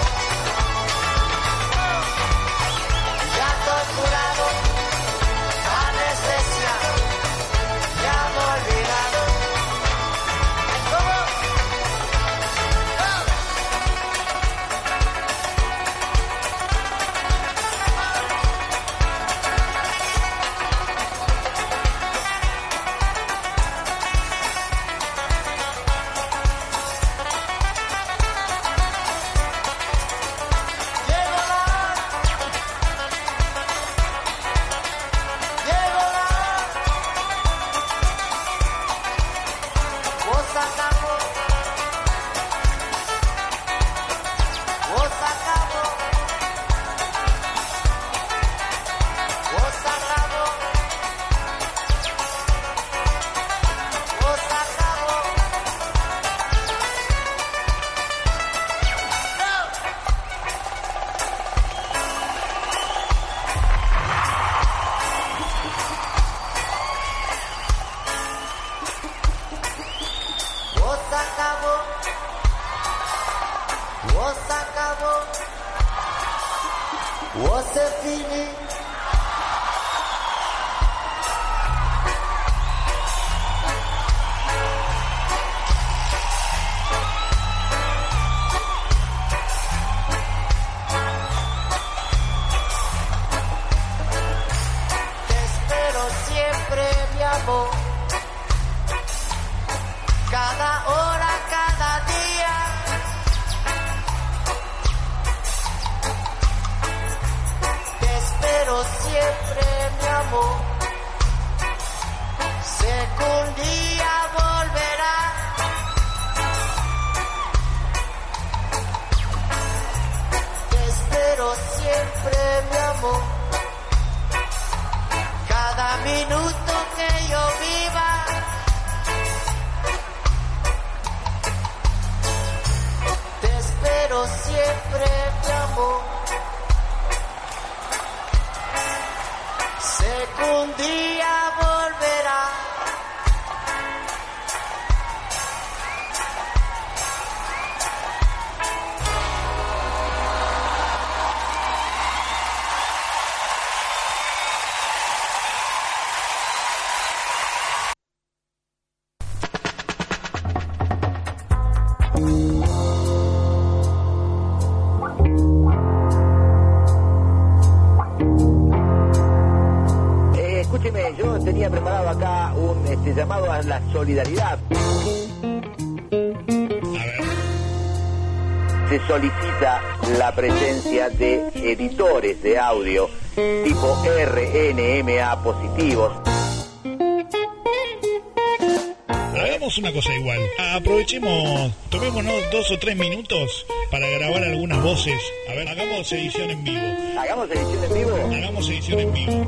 Ya estoy curado, anestesiado, ya me he olvidado. ¿Cómo? Cada hora, cada día, te espero siempre, mi amor. Sé que un día volverá. Te espero siempre, mi amor. cada minuto que yo viva. Te espero siempre, mi amor. Sé que un día volverá. Escúcheme, yo tenía preparado acá un este, llamado a la solidaridad. Se solicita la presencia de editores de audio tipo R N M A positivos. Hagamos una cosa igual. Aprovechemos, tomémonos dos o tres minutos para grabar algunas voces. A ver, hagamos edición en vivo. ¿Hagamos edición en vivo? Hagamos edición en vivo.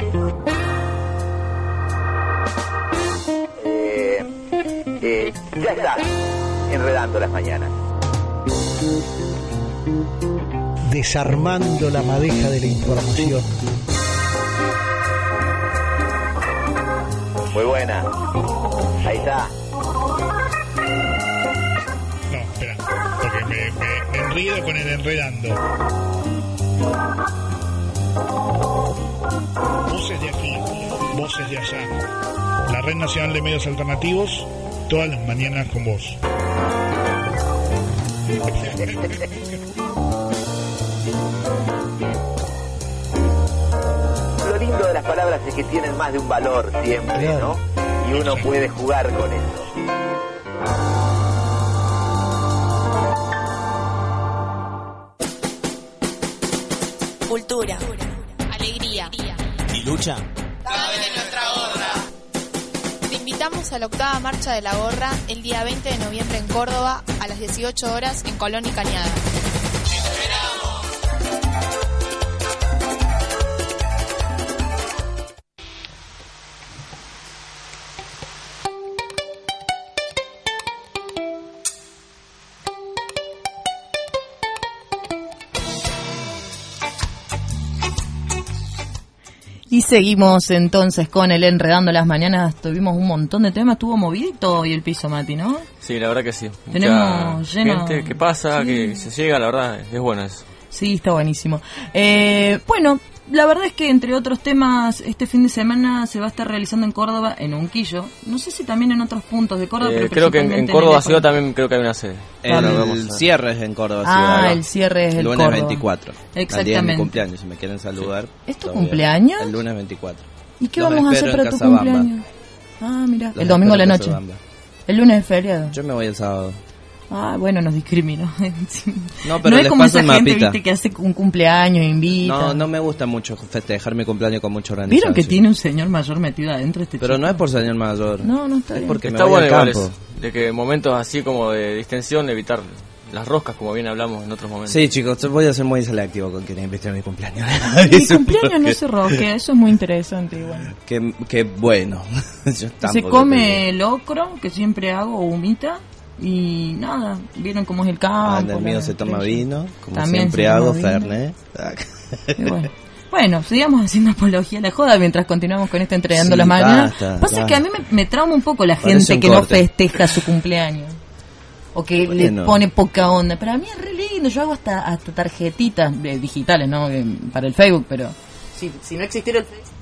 Eh, eh, ya está, enredando las mañanas. Desarmando la madeja de la información. Muy buena. Ahí está. No, espera, porque me, me, me enredo con el enredando. Voces de aquí, voces de allá. La Red Nacional de Medios Alternativos, todas las mañanas con vos. Lo lindo de las palabras es que tienen más de un valor siempre, ¿no? Y uno puede jugar con eso. Cultura, alegría y lucha. Cabe en nuestra gorra. Te invitamos a la octava marcha de la gorra el día veinte de noviembre en Córdoba a las dieciocho horas en Colón y Cañada. Y seguimos entonces con el Enredando las Mañanas. Tuvimos un montón de temas, estuvo movidito hoy el piso, Mati, ¿no? Sí, la verdad que sí. Tenemos Mucha lleno... gente que pasa, sí. que se llega, la verdad, es bueno eso. Sí, está buenísimo. Eh, bueno, la verdad es que entre otros temas, este fin de semana se va a estar realizando en Córdoba, en Unquillo. No sé si también en otros puntos de Córdoba, Eh, pero creo que en, en principalmente Córdoba el Ciudad también creo que hay una sede. El, Ahora vamos a- cierre es en Córdoba Ah, Ciudad. el cierre es el lunes Córdoba. veinticuatro. Al día de mi Exactamente. cumpleaños, si me quieren saludar. ¿Es tu todo bien. cumpleaños? El lunes veinticuatro. ¿Y qué Los vamos a espero hacer en para tu Casabamba. cumpleaños? Ah, mira, Los el domingo a la espero en noche. Casabamba. El lunes es feriado. Yo me voy el sábado. Ah, bueno, nos discriminó. No, pero no es les como paso esa el gente, mapita. viste, que hace un cumpleaños e invita. No, no me gusta mucho festejar mi cumpleaños con mucha organización. ¿Vieron que tiene un señor mayor metido adentro este Pero chico? no es por señor mayor. No, no está Es bien. porque Está me voy bueno al igual campo. eso, de que momentos así como de distensión, evitar las roscas, como bien hablamos en otros momentos. Sí, chicos, yo voy a ser muy selectivo con quien invite a mi cumpleaños. Mi cumpleaños no se rosquea, eso es muy interesante igual. Que, que bueno. Yo Se tampoco come locro, que siempre hago, o humita, y nada, vieron cómo es el campo. Ah, en el mío la se toma estrella. vino, como También siempre se toma hago, vino. Fernet. Y bueno. Bueno, sigamos haciendo apología a la joda mientras continuamos con este entregando Sí, las mañanas. basta, Pasa basta. que a mí me, me trauma un poco la Parece gente un que no corte. festeja su cumpleaños. O que Bueno. le pone poca onda. Pero a mí es re lindo. Yo hago hasta, hasta tarjetitas eh, digitales, ¿no? Eh, Para el Facebook, pero si, si no existiera el Facebook...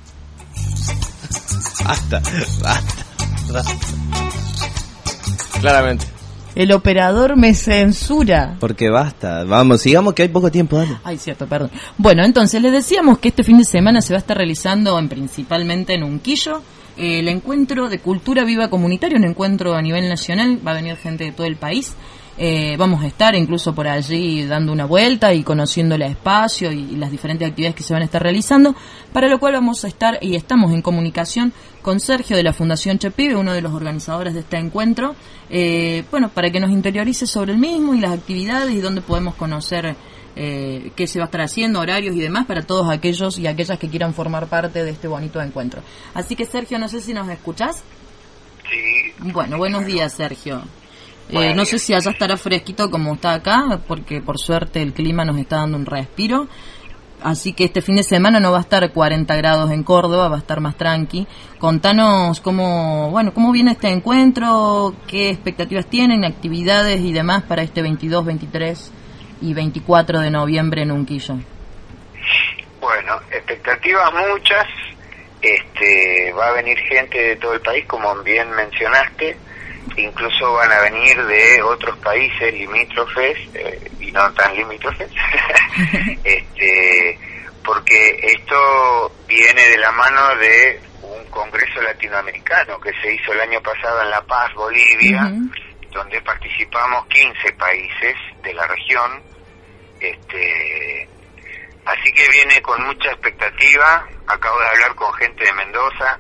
Basta, basta, basta. Claramente. El operador me censura. Porque basta. Vamos, sigamos que hay poco tiempo, dale. Ay, cierto, perdón. Bueno, entonces les decíamos que este fin de semana se va a estar realizando en, principalmente en Unquillo eh, el encuentro de cultura viva comunitaria, un encuentro a nivel nacional. Va a venir gente de todo el país. Eh, vamos a estar incluso por allí dando una vuelta y conociendo el espacio y, y las diferentes actividades que se van a estar realizando, para lo cual vamos a estar y estamos en comunicación con Sergio de la Fundación Chepibe, uno de los organizadores de este encuentro, eh, bueno, para que nos interiorice sobre el mismo y las actividades y dónde podemos conocer eh, qué se va a estar haciendo, horarios y demás para todos aquellos y aquellas que quieran formar parte de este bonito encuentro. Así que Sergio, no sé si nos escuchás. Sí. Bueno, buenos días, Sergio. Buenos Eh, no días. sé si allá estará fresquito como está acá, porque por suerte el clima nos está dando un respiro. Así que este fin de semana no va a estar cuarenta grados en Córdoba, va a estar más tranqui. Contanos cómo, bueno, cómo viene este encuentro, qué expectativas tienen, actividades y demás para este veintidós, veintitrés y veinticuatro de noviembre en Unquillo. Bueno, expectativas muchas. Este, va a venir gente de todo el país, como bien mencionaste. Incluso van a venir de otros países limítrofes eh, y no tan limítrofes, este, porque esto viene de la mano de un congreso latinoamericano que se hizo el año pasado en La Paz, Bolivia, uh-huh. donde participamos quince países de la región. Este, así que viene con mucha expectativa. Acabo de hablar con gente de Mendoza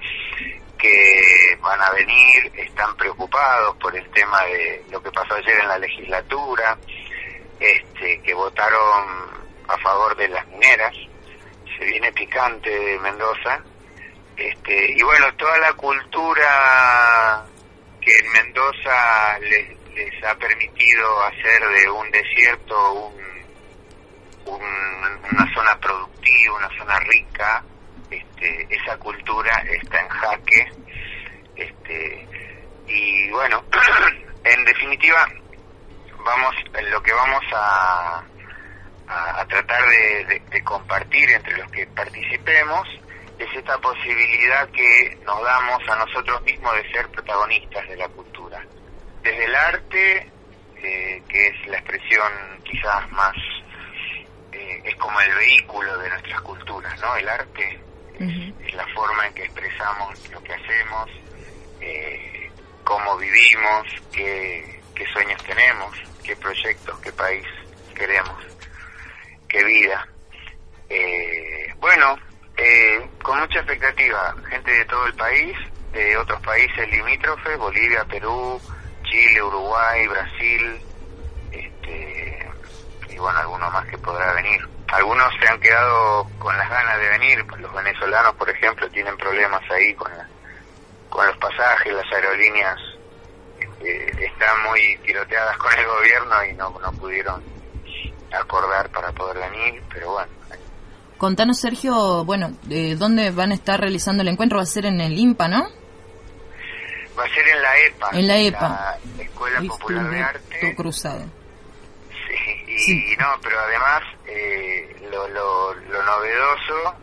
que van a venir, están preocupados por el tema de lo que pasó ayer en la legislatura, este, que votaron a favor de las mineras. Se viene picante de Mendoza, este, y bueno, toda la cultura que en Mendoza les, les ha permitido hacer de un desierto un, un, una zona productiva, una zona rica. Este, esa cultura está en jaque, este, y bueno, en definitiva, vamos, lo que vamos a, a, a tratar de, de, de compartir entre los que participemos es esta posibilidad que nos damos a nosotros mismos de ser protagonistas de la cultura, desde el arte, eh, que es la expresión quizás más, eh, es como el vehículo de nuestras culturas, ¿no? El arte Uh-huh. es la forma en que expresamos lo que hacemos, eh, cómo vivimos, qué, qué sueños tenemos, qué proyectos, qué país queremos, qué vida. Eh, bueno, eh, con mucha expectativa, gente de todo el país, de otros países limítrofes, Bolivia, Perú, Chile, Uruguay, Brasil, este, y bueno, alguno más que podrá venir. Algunos se han quedado con las ganas de venir, los venezolanos, por ejemplo, tienen problemas ahí con, la, con los pasajes, las aerolíneas eh, están muy tiroteadas con el gobierno y no, no pudieron acordar para poder venir, pero bueno. Contanos, Sergio, bueno, ¿de dónde van a estar realizando el encuentro? Va a ser en el IMPA, ¿no? Va a ser en la EPA. En la EPA. La Escuela Popular de Arte. Cruzado. Sí, y sí. no, pero además eh, lo, lo, lo novedoso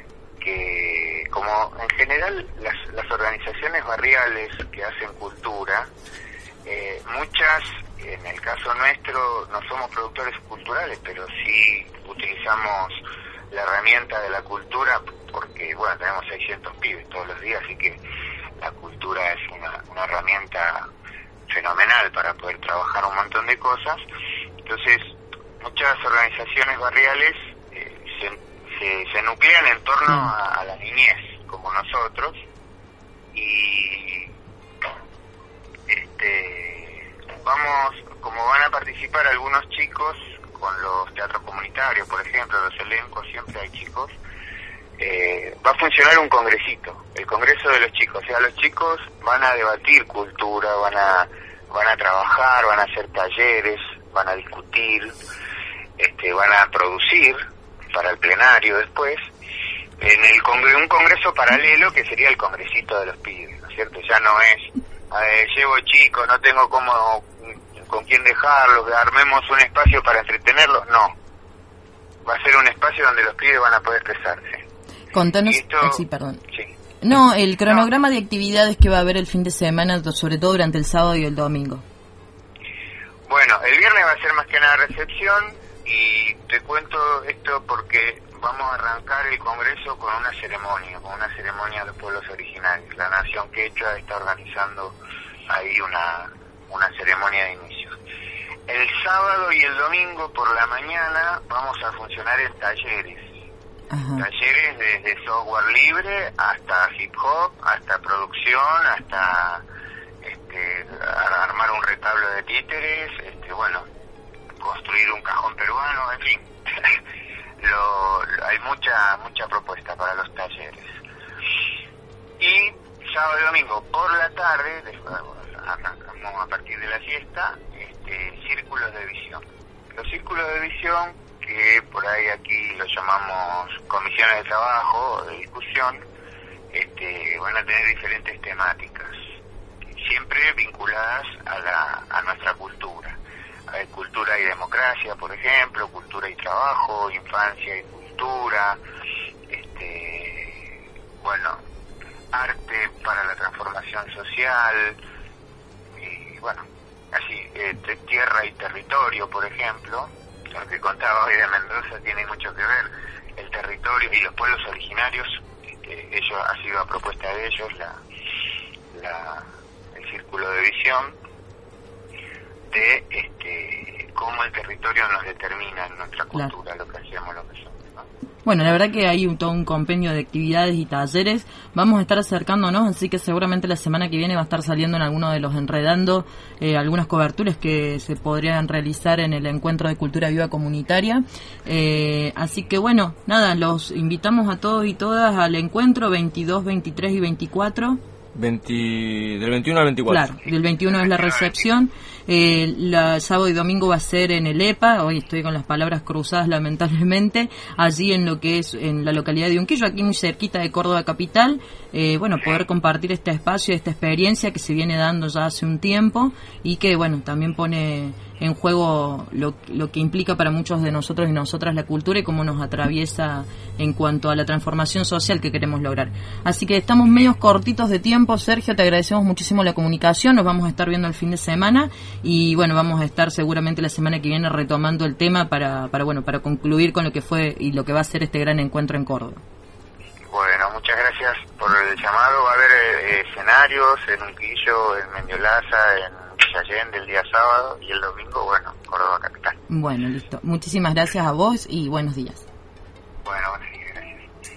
que como en general las, las organizaciones barriales que hacen cultura, eh, muchas, en el caso nuestro, no somos productores culturales, pero sí utilizamos la herramienta de la cultura porque, bueno, tenemos seiscientos pibes todos los días, así que la cultura es una, una herramienta fenomenal para poder trabajar un montón de cosas. Entonces, muchas organizaciones barriales eh, se, se, se nuclean en torno a, a la niñez, como nosotros, y este vamos, como van a participar algunos chicos con los teatros comunitarios, por ejemplo, los elencos, siempre hay chicos, eh, va a funcionar un congresito, el congreso de los chicos, o sea, los chicos van a debatir cultura, van a van a trabajar, van a hacer talleres, van a discutir, este, van a producir para el plenario después, en el congre un congreso paralelo que sería el congresito de los pibes, ¿no es cierto? Ya no es, eh, llevo chicos, no tengo cómo, con quién dejarlos, armemos un espacio para entretenerlos, no. Va a ser un espacio donde los pibes van a poder expresarse. Contanos, esto, ah, sí, perdón. Sí. No, el cronograma no. de actividades que va a haber el fin de semana, sobre todo durante el sábado y el domingo. Bueno, el viernes va a ser más que nada recepción y te cuento esto porque vamos a arrancar el congreso con una ceremonia, con una ceremonia de los pueblos originarios. La Nación Quechua está organizando ahí una, una ceremonia de inicio. El sábado y el domingo por la mañana vamos a funcionar en talleres. Ajá. Talleres desde software libre hasta hip hop, hasta producción, hasta este, armar un retablo de títeres, este, bueno, construir un cajón peruano, en fin. por la tarde, después, arrancamos a partir de la siesta, este, círculos de visión. Los círculos de visión, que por ahí aquí los llamamos comisiones de trabajo o de discusión, este, van a tener diferentes temáticas, siempre vinculadas a, la, a nuestra cultura. Hay cultura y democracia, por ejemplo, cultura y trabajo, infancia y cultura, este, bueno, arte para la transformación social, y bueno, así, eh, tierra y territorio, por ejemplo, lo que contaba hoy de Mendoza tiene mucho que ver, el territorio y los pueblos originarios, este, ellos, ha sido a propuesta de ellos la, la el círculo de visión de este cómo el territorio nos determina en nuestra cultura, claro, lo que hacemos, lo que somos, ¿no? Bueno, la verdad que hay un, todo un compendio de actividades y talleres. Vamos a estar acercándonos, así que seguramente la semana que viene va a estar saliendo en alguno de los Enredando eh, algunas coberturas que se podrían realizar en el Encuentro de Cultura Viva Comunitaria. Eh, así que bueno, nada, los invitamos a todos y todas al encuentro veintidós, veintitrés y veinticuatro. veinte, del veintiuno al veinticuatro. Claro, del veintiuno es la recepción. Eh, la, sábado y domingo va a ser en el E P A. Hoy estoy con las palabras cruzadas, lamentablemente. Allí en lo que es en la localidad de Unquillo, aquí muy cerquita de Córdoba capital. Eh, bueno, poder compartir este espacio, esta experiencia que se viene dando ya hace un tiempo y que, bueno, también pone en juego lo, lo que implica para muchos de nosotros y nosotras la cultura y cómo nos atraviesa en cuanto a la transformación social que queremos lograr. Así que estamos medios cortitos de tiempo. Sergio, te agradecemos muchísimo la comunicación, nos vamos a estar viendo el fin de semana y bueno, vamos a estar seguramente la semana que viene retomando el tema para, para bueno, para concluir con lo que fue y lo que va a ser este gran encuentro en Córdoba. Bueno, muchas gracias por el llamado. Va a haber eh, escenarios en Unquillo, en Mendiolaza, en Villa Allende el día sábado y el domingo, bueno, Córdoba capital. Bueno, listo. Muchísimas gracias a vos y buenos días. Bueno, buenos días, gracias.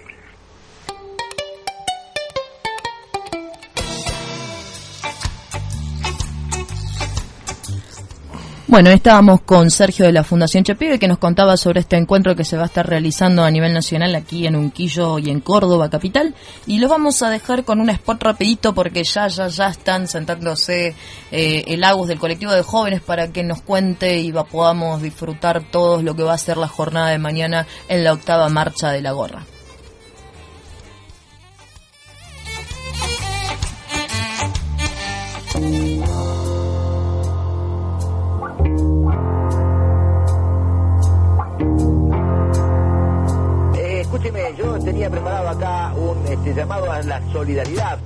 Bueno, estábamos con Sergio de la Fundación Chepibe que nos contaba sobre este encuentro que se va a estar realizando a nivel nacional aquí en Unquillo y en Córdoba capital, y lo vamos a dejar con un spot rapidito porque ya ya ya están sentándose eh, el Agus del colectivo de jóvenes para que nos cuente y va, podamos disfrutar todos lo que va a ser la jornada de mañana en la octava marcha de la gorra. Escúcheme, yo tenía preparado acá un este, llamado a la solidaridad.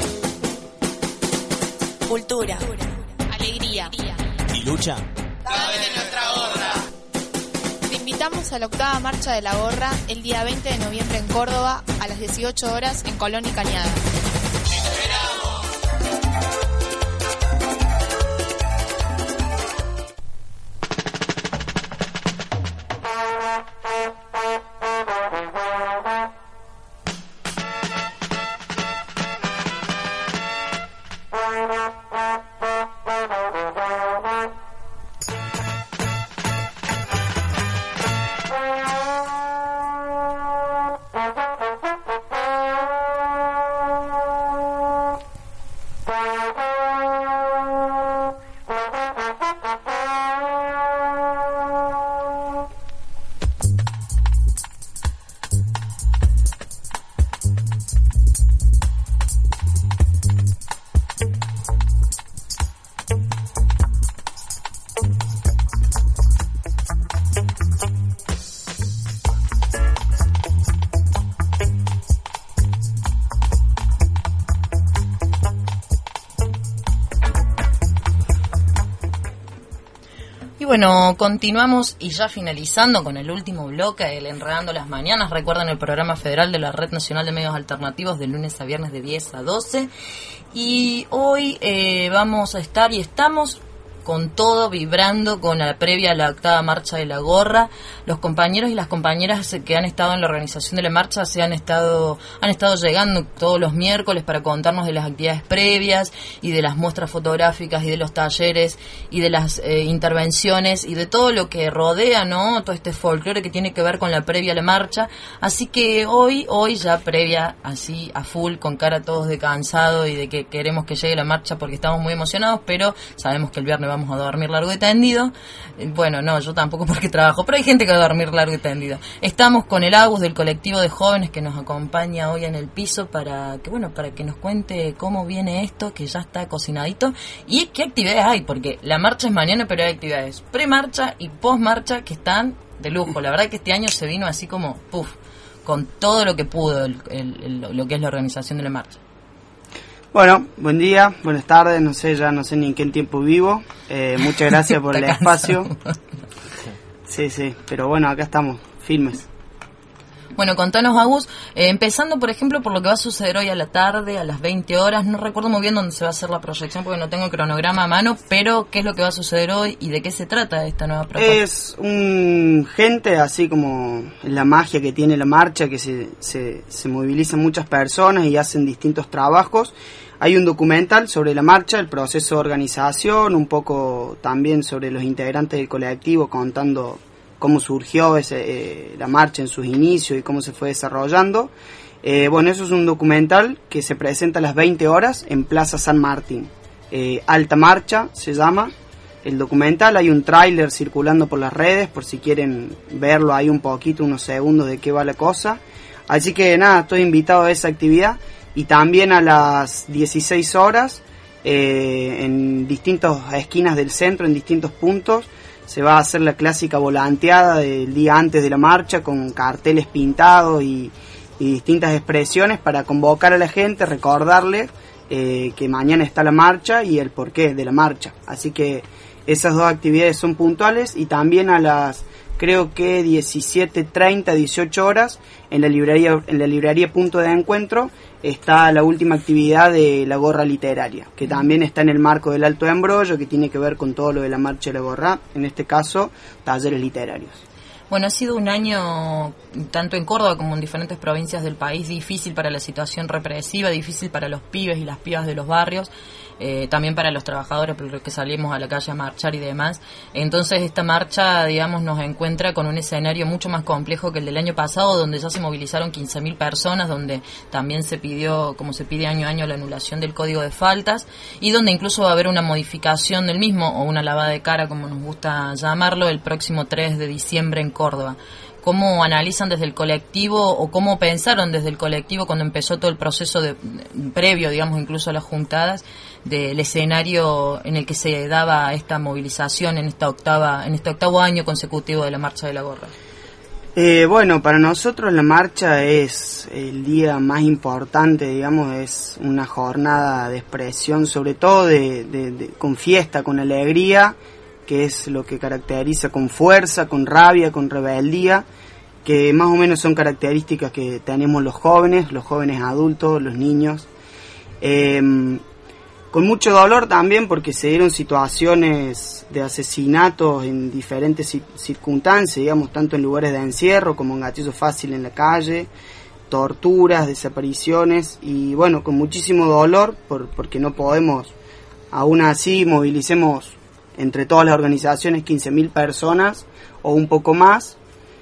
Cultura, alegría y lucha. Cada vez en nuestra gorra. Te invitamos a la octava marcha de la gorra el día veinte de noviembre en Córdoba a las dieciocho horas en Colón y Cañada. Bueno, continuamos y ya finalizando con el último bloque, el Enredando las Mañanas. Recuerden el programa federal de la Red Nacional de Medios Alternativos de lunes a viernes de diez a doce. Y hoy eh, vamos a estar y estamos con todo, vibrando con la previa a la octava marcha de la gorra. Los compañeros y las compañeras que han estado en la organización de la marcha se han estado han estado llegando todos los miércoles para contarnos de las actividades previas y de las muestras fotográficas y de los talleres y de las eh, intervenciones y de todo lo que rodea, ¿no? Todo este folclore que tiene que ver con la previa a la marcha. Así que hoy, hoy ya previa, así a full, con cara todos de cansado y de que queremos que llegue la marcha porque estamos muy emocionados, pero sabemos que el viernes vamos a dormir largo y tendido. Eh, bueno, no, yo tampoco porque trabajo, pero hay gente que va a dormir largo y tendido. Estamos con el Agus del colectivo de jóvenes que nos acompaña hoy en el piso para que, bueno, para que nos cuente cómo viene esto, que ya está cocinadito, y qué actividades hay, porque la marcha es mañana, pero hay actividades pre-marcha y post-marcha que están de lujo. La verdad que este año se vino así como, puff, con todo lo que pudo el, el, el, lo que es la organización de la marcha. Bueno, buen día, buenas tardes, no sé, ya no sé ni en qué tiempo vivo. Eh, muchas gracias por el espacio. Sí, sí, pero bueno, acá estamos, firmes. Bueno, contanos, Agus, eh, empezando, por ejemplo, por lo que va a suceder hoy a la tarde, a las veinte horas. No recuerdo muy bien dónde se va a hacer la proyección porque no tengo el cronograma a mano, pero ¿qué es lo que va a suceder hoy y de qué se trata esta nueva propuesta? Es un gente, así como la magia que tiene la marcha, que se, se, se movilizan muchas personas y hacen distintos trabajos. Hay un documental sobre la marcha, el proceso de organización, un poco también sobre los integrantes del colectivo, contando cómo surgió ese, eh, la marcha en sus inicios y cómo se fue desarrollando. Eh, bueno, eso es un documental que se presenta a las veinte horas en Plaza San Martín. Eh, Alta Marcha se llama el documental. Hay un tráiler circulando por las redes, por si quieren verlo ahí un poquito, unos segundos de qué va la cosa. Así que nada, estoy invitado a esa actividad. Y también a las dieciséis horas, eh, en distintas esquinas del centro, en distintos puntos, se va a hacer la clásica volanteada del día antes de la marcha con carteles pintados y, y distintas expresiones para convocar a la gente, recordarle eh, que mañana está la marcha y el porqué de la marcha. Así que esas dos actividades son puntuales. Y también a las, creo que diecisiete treinta, dieciocho horas, en la librería, en la librería Punto de Encuentro, está la última actividad de la gorra literaria, que también está en el marco del Alto Embrollo, que tiene que ver con todo lo de la marcha de la gorra, en este caso, talleres literarios. Bueno, ha sido un año, tanto en Córdoba como en diferentes provincias del país, difícil para la situación represiva, difícil para los pibes y las pibas de los barrios, eh, también para los trabajadores, por los que salimos a la calle a marchar y demás. Entonces esta marcha, digamos, nos encuentra con un escenario mucho más complejo que el del año pasado, donde ya se movilizaron quince mil personas, donde también se pidió, como se pide año a año, la anulación del código de faltas, y donde incluso va a haber una modificación del mismo, o una lavada de cara, como nos gusta llamarlo, el próximo tres de diciembre en Córdoba. ¿Cómo analizan desde el colectivo o cómo pensaron desde el colectivo cuando empezó todo el proceso de, previo, digamos, incluso a las juntadas, del escenario en el que se daba esta movilización en esta octava, en este octavo año consecutivo de la Marcha de la Gorra? Eh, bueno, para nosotros la marcha es el día más importante, digamos, es una jornada de expresión, sobre todo de, de, de, con fiesta, con alegría, que es lo que caracteriza, con fuerza, con rabia, con rebeldía, que más o menos son características que tenemos los jóvenes, los jóvenes adultos, los niños. Eh, con mucho dolor también porque se dieron situaciones de asesinatos en diferentes circunstancias, digamos, tanto en lugares de encierro como en gatillo fácil en la calle, torturas, desapariciones, y bueno, con muchísimo dolor por, porque no podemos, aún así movilicemos entre todas las organizaciones quince mil personas o un poco más.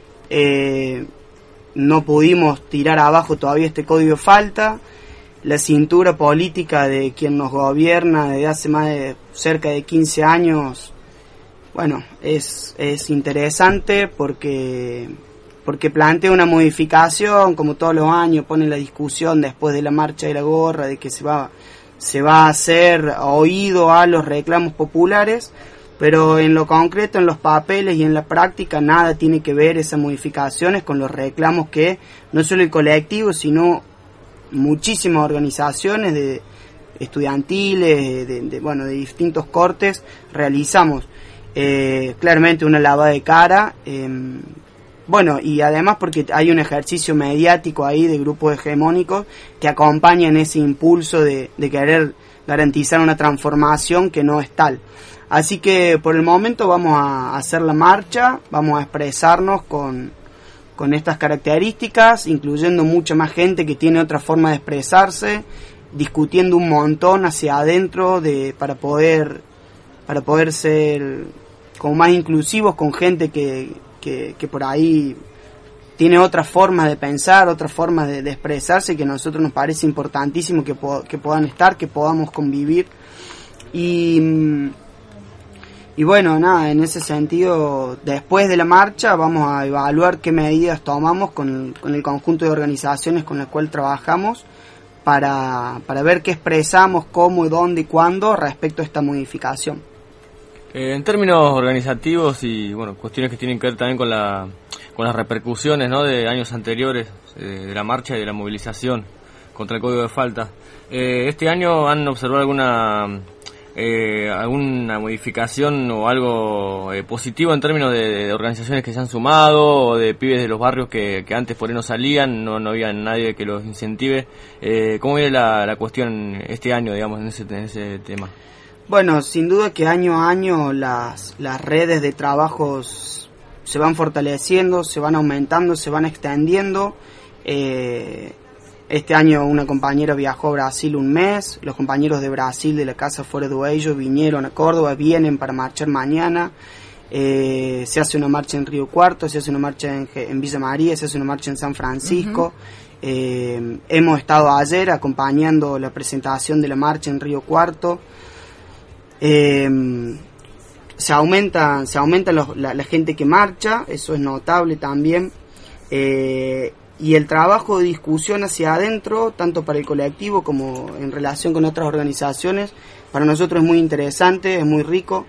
Eh, no pudimos tirar abajo todavía este código de falta. La cintura política de quien nos gobierna desde hace más de cerca de quince años, bueno, es, es interesante porque, porque plantea una modificación, como todos los años, pone la discusión después de la Marcha de la Gorra, de que se va se va a hacer oído a los reclamos populares, pero en lo concreto, en los papeles y en la práctica, nada tiene que ver esas modificaciones con los reclamos que no solo el colectivo, sino muchísimas organizaciones de estudiantiles, de, de, bueno, de distintos cortes, realizamos. Eh, claramente una lavada de cara, eh, bueno, y además porque hay un ejercicio mediático ahí de grupos hegemónicos que acompañan ese impulso de, de querer garantizar una transformación que no es tal. Así que por el momento vamos a hacer la marcha, vamos a expresarnos con, con estas características, incluyendo mucha más gente que tiene otra forma de expresarse, discutiendo un montón hacia adentro de para poder para poder ser como más inclusivos con gente que, que, que por ahí tiene otra forma de pensar, otra forma de, de expresarse, que a nosotros nos parece importantísimo que, po- que puedan estar, que podamos convivir. Y, y bueno, nada, en ese sentido, después de la marcha vamos a evaluar qué medidas tomamos con, con el conjunto de organizaciones con las cuales trabajamos para, para ver qué expresamos, cómo, dónde y cuándo respecto a esta modificación. Eh, en términos organizativos y bueno, cuestiones que tienen que ver también con la con las repercusiones, ¿no?, de años anteriores, eh, de la marcha y de la movilización contra el código de faltas. Eh, este año han observado alguna eh, alguna modificación o algo eh, positivo en términos de, de organizaciones que se han sumado o de pibes de los barrios que, que antes por ahí no salían, no, no había nadie que los incentive. Eh, ¿Cómo viene la, la cuestión este año, digamos, en ese, en ese tema? Bueno, sin duda que año a año las, las redes de trabajos se van fortaleciendo, se van aumentando, se van extendiendo. Eh, este año una compañera viajó a Brasil un mes, los compañeros de Brasil de la Casa Fuera do Ello vinieron a Córdoba, vienen para marchar mañana. Eh, se hace una marcha en Río Cuarto, se hace una marcha en, en Villa María, se hace una marcha en San Francisco. Uh-huh. Eh, hemos estado ayer acompañando la presentación de la marcha en Río Cuarto. Eh, se aumenta, se aumenta los, la, la gente que marcha, eso es notable también. Eh, y el trabajo de discusión hacia adentro, tanto para el colectivo como en relación con otras organizaciones, para nosotros es muy interesante, es muy rico.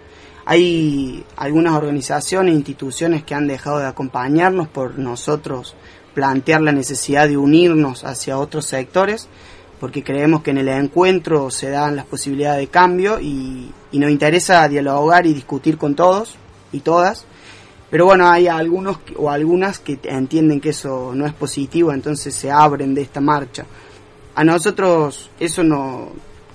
Hay algunas organizaciones e instituciones que han dejado de acompañarnos por nosotros plantear la necesidad de unirnos hacia otros sectores, porque creemos que en el encuentro se dan las posibilidades de cambio y, y nos interesa dialogar y discutir con todos y todas. Pero bueno, hay algunos que, o algunas que entienden que eso no es positivo, entonces se abren de esta marcha. A nosotros eso no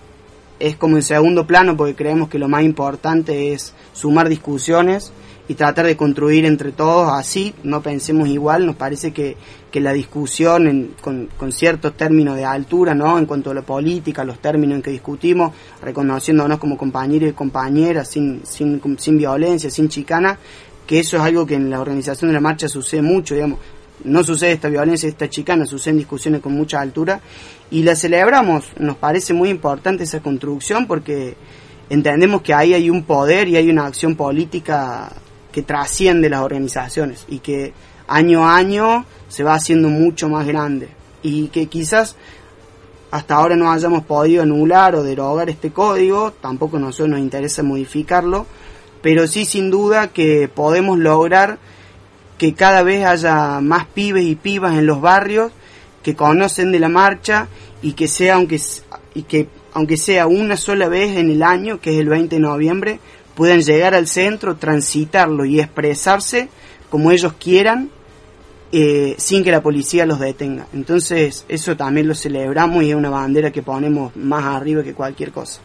es como en segundo plano, porque creemos que lo más importante es sumar discusiones y tratar de construir entre todos, así no pensemos igual. Nos parece que, que la discusión en, con, con ciertos términos de altura, ¿no?, en cuanto a la política, los términos en que discutimos, reconociéndonos como compañeros y compañeras, sin, sin, sin violencia, sin chicana, que eso es algo que en la organización de la marcha sucede mucho, digamos. No sucede esta violencia, esta chicana, suceden discusiones con mucha altura y la celebramos. Nos parece muy importante esa construcción porque entendemos que ahí hay un poder y hay una acción política que trasciende las organizaciones y que año a año se va haciendo mucho más grande y que quizás hasta ahora no hayamos podido anular o derogar este código, tampoco a nosotros nos interesa modificarlo, pero sí sin duda que podemos lograr que cada vez haya más pibes y pibas en los barrios que conocen de la marcha y que sea aunque y que aunque sea una sola vez en el año, que es el veinte de noviembre, puedan llegar al centro, transitarlo y expresarse como ellos quieran, eh, sin que la policía los detenga. Entonces eso también lo celebramos y es una bandera que ponemos más arriba que cualquier cosa.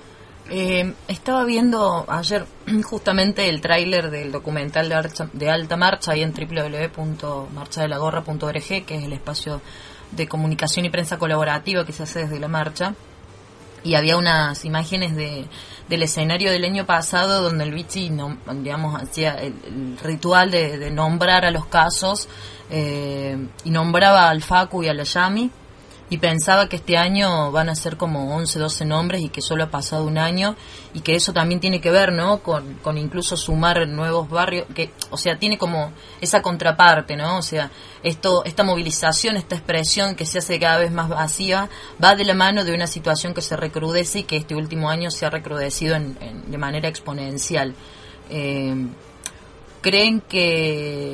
Eh, estaba viendo ayer justamente el tráiler del documental de, Archa, de Alta Marcha ahí en doble u doble u doble u punto marcha de la gorra punto org, que es el espacio de comunicación y prensa colaborativa que se hace desde la marcha, y había unas imágenes de del escenario del año pasado donde el Vichy, no, digamos, hacía el, el ritual de, de nombrar a los casos, eh, y nombraba al Facu y a la Yami, y pensaba que este año van a ser como once, doce nombres y que solo ha pasado un año, y que eso también tiene que ver, ¿no?, con, con incluso sumar nuevos barrios, que, o sea, tiene como esa contraparte, ¿no? O sea, esto, esta movilización, esta expresión que se hace cada vez más vacía, va de la mano de una situación que se recrudece y que este último año se ha recrudecido en, en, de manera exponencial. Eh, ¿Creen que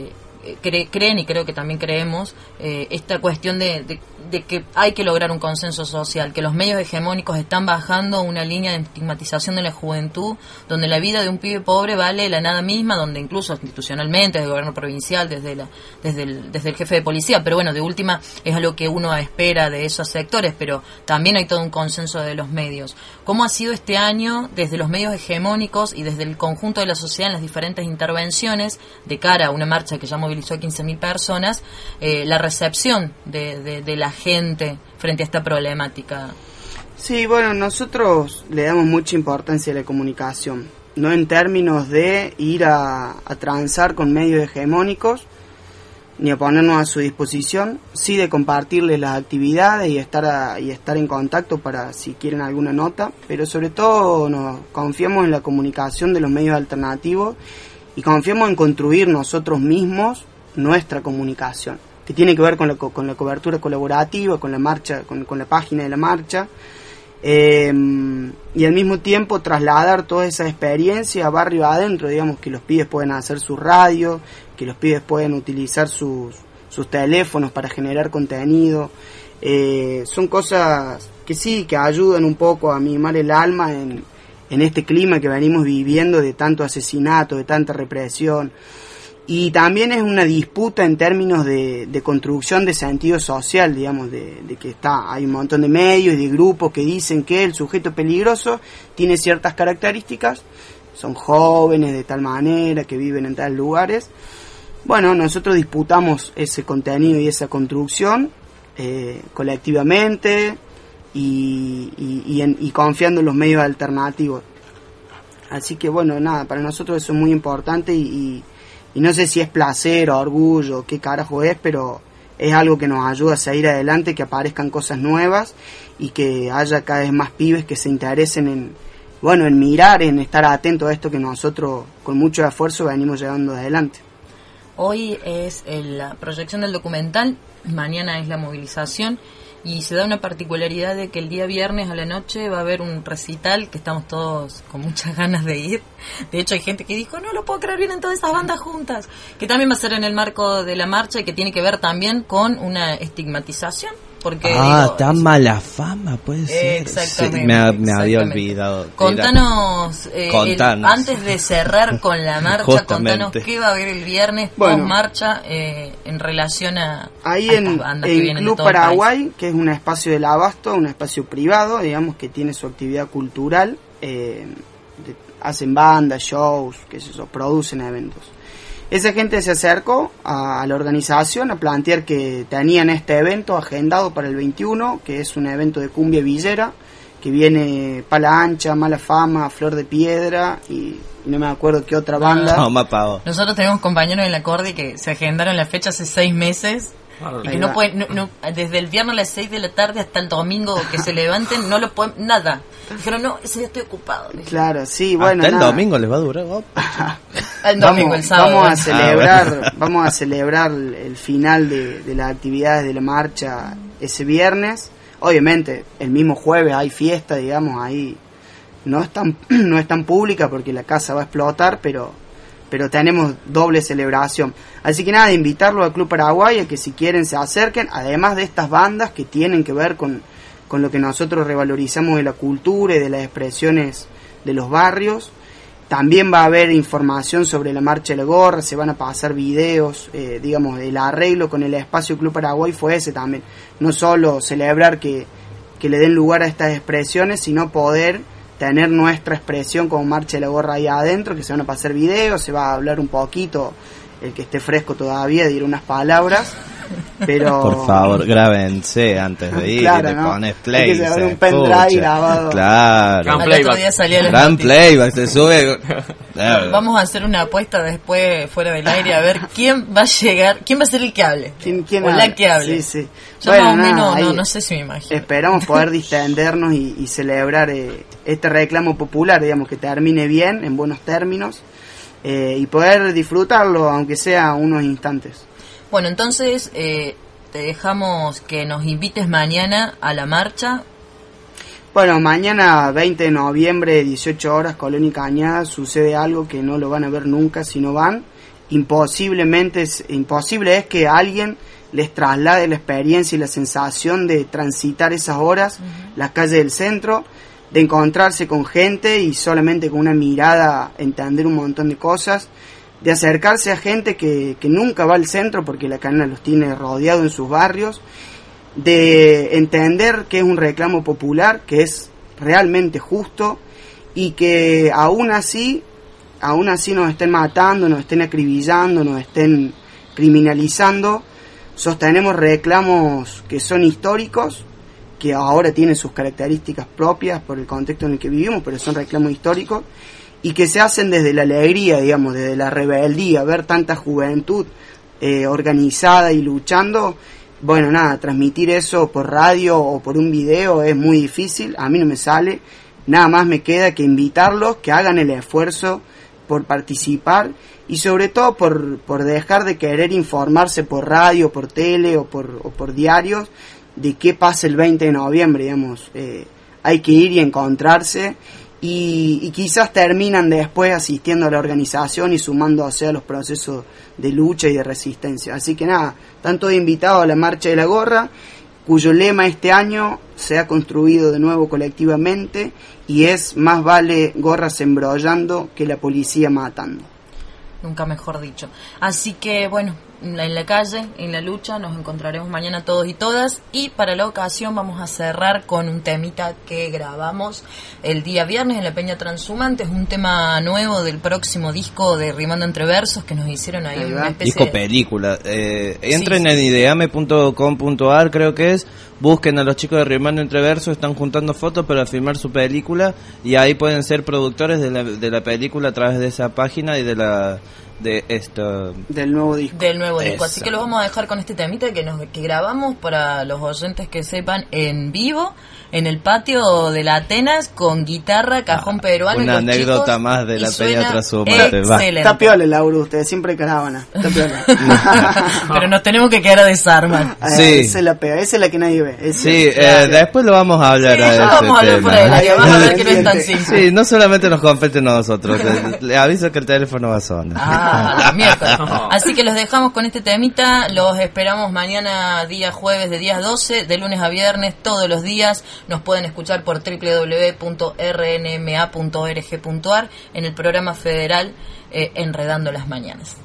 cre- creen y creo que también creemos eh, esta cuestión de, de, de que hay que lograr un consenso social, que los medios hegemónicos están bajando una línea de estigmatización de la juventud, donde la vida de un pibe pobre vale la nada misma, donde incluso institucionalmente, desde el gobierno provincial, desde la, desde el, desde el jefe de policía, pero bueno, de última es algo que uno espera de esos sectores, pero también hay todo un consenso de los medios. ¿Cómo ha sido este año desde los medios hegemónicos y desde el conjunto de la sociedad en las diferentes intervenciones de cara a una marcha que ya movilizó a quince mil personas, eh, la recepción de, de, de la gente frente a esta problemática? Sí, bueno, nosotros le damos mucha importancia a la comunicación, no en términos de ir a, a transar con medios hegemónicos, ni a ponernos a su disposición, sí de compartirles las actividades y estar a, y estar en contacto para si quieren alguna nota, pero sobre todo nos confiamos en la comunicación de los medios alternativos y confiamos en construir nosotros mismos nuestra comunicación, que tiene que ver con la, con la cobertura colaborativa, con la marcha, con, con la página de la marcha, eh, y al mismo tiempo trasladar toda esa experiencia a barrio adentro, digamos, que los pibes pueden hacer su radio, que los pibes pueden utilizar sus, sus teléfonos para generar contenido. Eh, son cosas que sí, que ayudan un poco a mimar el alma en, en este clima que venimos viviendo de tanto asesinato, de tanta represión. Y también es una disputa en términos de, de construcción de sentido social, digamos, de, de que está hay un montón de medios y de grupos que dicen que el sujeto peligroso tiene ciertas características, son jóvenes de tal manera, que viven en tales lugares. Bueno, nosotros disputamos ese contenido y esa construcción eh, colectivamente y, y, y, en, y confiando en los medios alternativos. Así que bueno, nada, para nosotros eso es muy importante y, y Y no sé si es placer o orgullo, qué carajo es, pero es algo que nos ayuda a seguir adelante, que aparezcan cosas nuevas y que haya cada vez más pibes que se interesen en, bueno, en mirar, en estar atentos a esto que nosotros con mucho esfuerzo venimos llevando adelante. Hoy es la proyección del documental, mañana es la movilización. Y se da una particularidad de que el día viernes a la noche va a haber un recital que estamos todos con muchas ganas de ir. De hecho hay gente que dijo, no lo puedo creer, vienen todas esas bandas juntas. Que también va a ser en el marco de la marcha y que tiene que ver también con una estigmatización. Porque, ah, digo, tan mala fama, puede ser. Exactamente. Sí, me, me exactamente. había olvidado. Contanos, eh, contanos. El, antes de cerrar con la marcha, contanos qué va a haber el viernes bueno, post marcha eh, en relación a, ahí a en, estas bandas en que vienen Club de todo el Paraguay, país. Que es un espacio del Abasto, un espacio privado, digamos, que tiene su actividad cultural, eh, de, hacen bandas, shows, qué sé yo, producen eventos. Esa gente se acercó a, a la organización a plantear que tenían este evento agendado para el veintiuno, que es un evento de cumbia villera, que viene Pala Ancha, Mala Fama, Flor de Piedra y, y no me acuerdo qué otra banda. No, no, no, Nosotros tenemos compañeros en la Cordi que se agendaron la fecha hace seis meses. Y que no pueden, no, no, desde el viernes a las seis de la tarde hasta el domingo que se levanten, no lo pueden, nada. Dijeron, no, ese día estoy ocupado. Claro, sí, bueno. Hasta el nada. domingo les va a durar. Oh. El domingo, vamos, el sábado. Vamos a celebrar, ah, vamos a celebrar el final de, de las actividades de la marcha ese viernes. Obviamente, el mismo jueves hay fiesta, digamos, ahí no es tan, no es tan pública porque la casa va a explotar, pero pero tenemos doble celebración. Así que nada, invitarlo al Club Paraguay a que si quieren se acerquen, además de estas bandas que tienen que ver con, con lo que nosotros revalorizamos de la cultura y de las expresiones de los barrios. También va a haber información sobre la Marcha de la Gorra, se van a pasar videos, eh, digamos, el arreglo con el espacio Club Paraguay fue ese también. No solo celebrar que, que le den lugar a estas expresiones, sino poder tener nuestra expresión como Marcha de la Gorra ahí adentro, que se van a pasar videos, se va a hablar un poquito, el que esté fresco todavía, diré unas palabras, pero... Por favor, grábense antes de ir, claro, y te ¿no? pones play, hay que llevar se un pendrive escucha. grabado. Claro. Gran playback. Gran playback, se sube... Vamos a hacer una apuesta después fuera del aire a ver quién va a llegar, quién va a ser el que hable. ¿Quién, quién o habla? la que hable. Sí, sí. Yo bueno, más o nada, menos, ahí no, no sé si me imagino. Esperamos poder distendernos y, y celebrar eh, este reclamo popular, digamos, que termine bien, en buenos términos, eh, y poder disfrutarlo, aunque sea unos instantes. Bueno, entonces eh, te dejamos que nos invites mañana a la marcha. Bueno, mañana veinte de noviembre, dieciocho horas, Colón y Cañada, sucede algo que no lo van a ver nunca si no van. imposiblemente es, imposible es que alguien les traslade la experiencia y la sensación de transitar esas horas, uh-huh. las calles del centro, de encontrarse con gente y solamente con una mirada entender un montón de cosas, de acercarse a gente que, que nunca va al centro porque la cadena los tiene rodeado en sus barrios, de entender que es un reclamo popular, que es realmente justo y que aún así, aún así nos estén matando, nos estén acribillando, nos estén criminalizando, sostenemos reclamos que son históricos, que ahora tienen sus características propias por el contexto en el que vivimos, pero son reclamos históricos y que se hacen desde la alegría, digamos, desde la rebeldía, ver tanta juventud eh, organizada y luchando. Bueno, nada, transmitir eso por radio o por un video es muy difícil, a mí no me sale, nada más me queda que invitarlos, que hagan el esfuerzo por participar y sobre todo por, por dejar de querer informarse por radio, por tele o por, o por diarios de qué pasa el veinte de noviembre, digamos. Eh, hay que ir y encontrarse y, y quizás terminan después asistiendo a la organización y sumándose a los procesos de lucha y de resistencia. Así que nada, están todos invitados a la Marcha de la Gorra, cuyo lema este año se ha construido de nuevo colectivamente y es: más vale gorras embrollando que la policía matando. Nunca mejor dicho. Así que bueno, en la calle, en la lucha, nos encontraremos mañana todos y todas, y para la ocasión vamos a cerrar con un temita que grabamos el día viernes en la Peña Transhumante. Es un tema nuevo del próximo disco de Rimando Entre Versos que nos hicieron ahí, ahí una especie disco de... película. Eh, entren sí, sí. en ideame punto com punto ar, creo que es, busquen a los chicos de Rimando Entre Versos, están juntando fotos para filmar su película y ahí pueden ser productores de la, de la película a través de esa página y de la de esto del nuevo disco del nuevo disco. Eso. Así que lo vamos a dejar con este temita que nos que grabamos para los oyentes que sepan, en vivo en el patio de la Atenas con guitarra, cajón peruano. Una y los anécdota chicos, más de la Peña Transhumante. Excelente. Está piola, Lauro, ustedes siempre caravana. Está piola. Pero nos tenemos que quedar a desarmar. Eh, sí. Esa es la pea, esa es la que nadie ve. Esa Sí, es eh, después lo vamos a hablar. Sí, a ya ese vamos a hablar tema. por ahí, vamos a ver que no es tan simple. Sí, no solamente nos compete a nosotros. Le, le aviso que el teléfono va a sonar. Ah, la miércoles. Así que los dejamos con este temita. Los esperamos mañana, día jueves, de diez a doce, de lunes a viernes, todos los días. Nos pueden escuchar por doble u doble u doble u punto r n m a punto org punto a r en el programa federal eh, Enredando las Mañanas.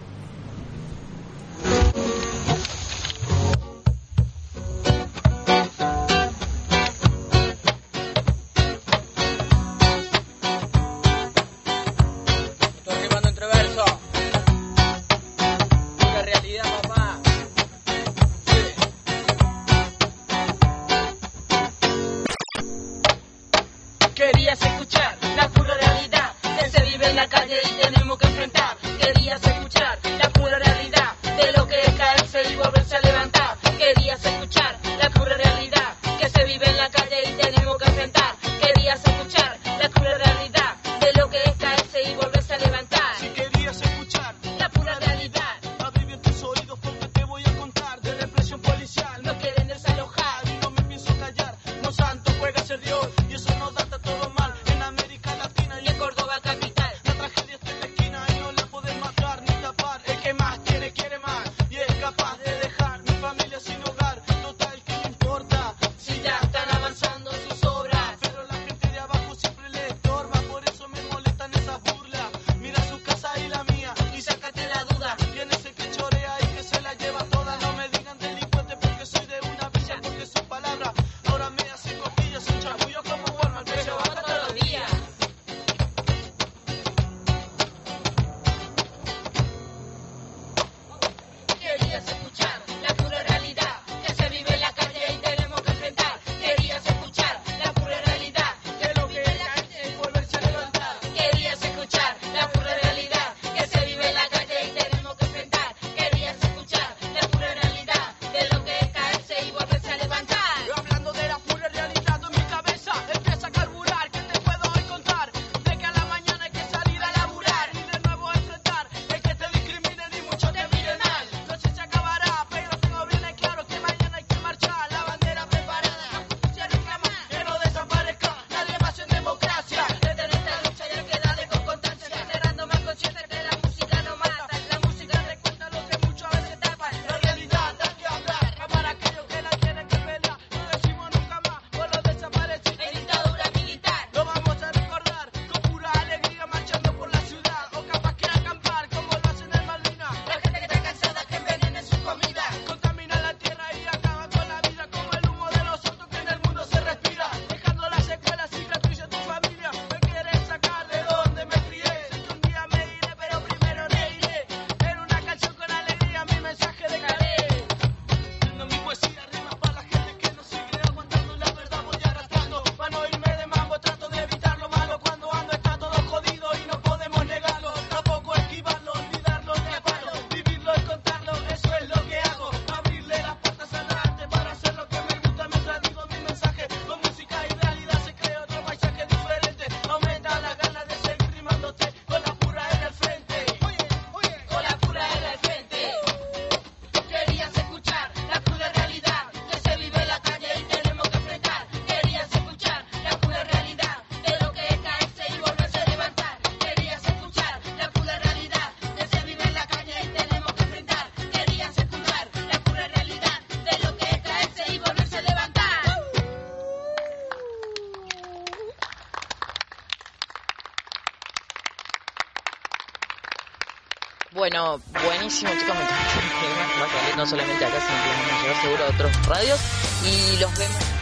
Querías escuchar la pura realidad que se vive en la calle y tenemos que enfrentar. Querías escuchar la pura realidad de lo que es caerse y volverse a levantar. Querías escuchar la pura realidad que se vive en la calle y tenemos que enfrentar. Querías escuchar la pura realidad de lo que es caerse y volverse a levantar. Si querías escuchar la pura realidad, abre bien tus oídos porque te voy a contar de represión policial. no quieren desalojar. Y no me pienso callar, no santo juega a ser Dios y eso no data todo mal en América Latina y en Córdoba capital. la tragedia está en la esquina y no la podemos Bueno, buenísimo, chicos, me encanta el tema. Va a salir no solamente acá, sino que vamos a llevar seguro a otros radios. Y los vemos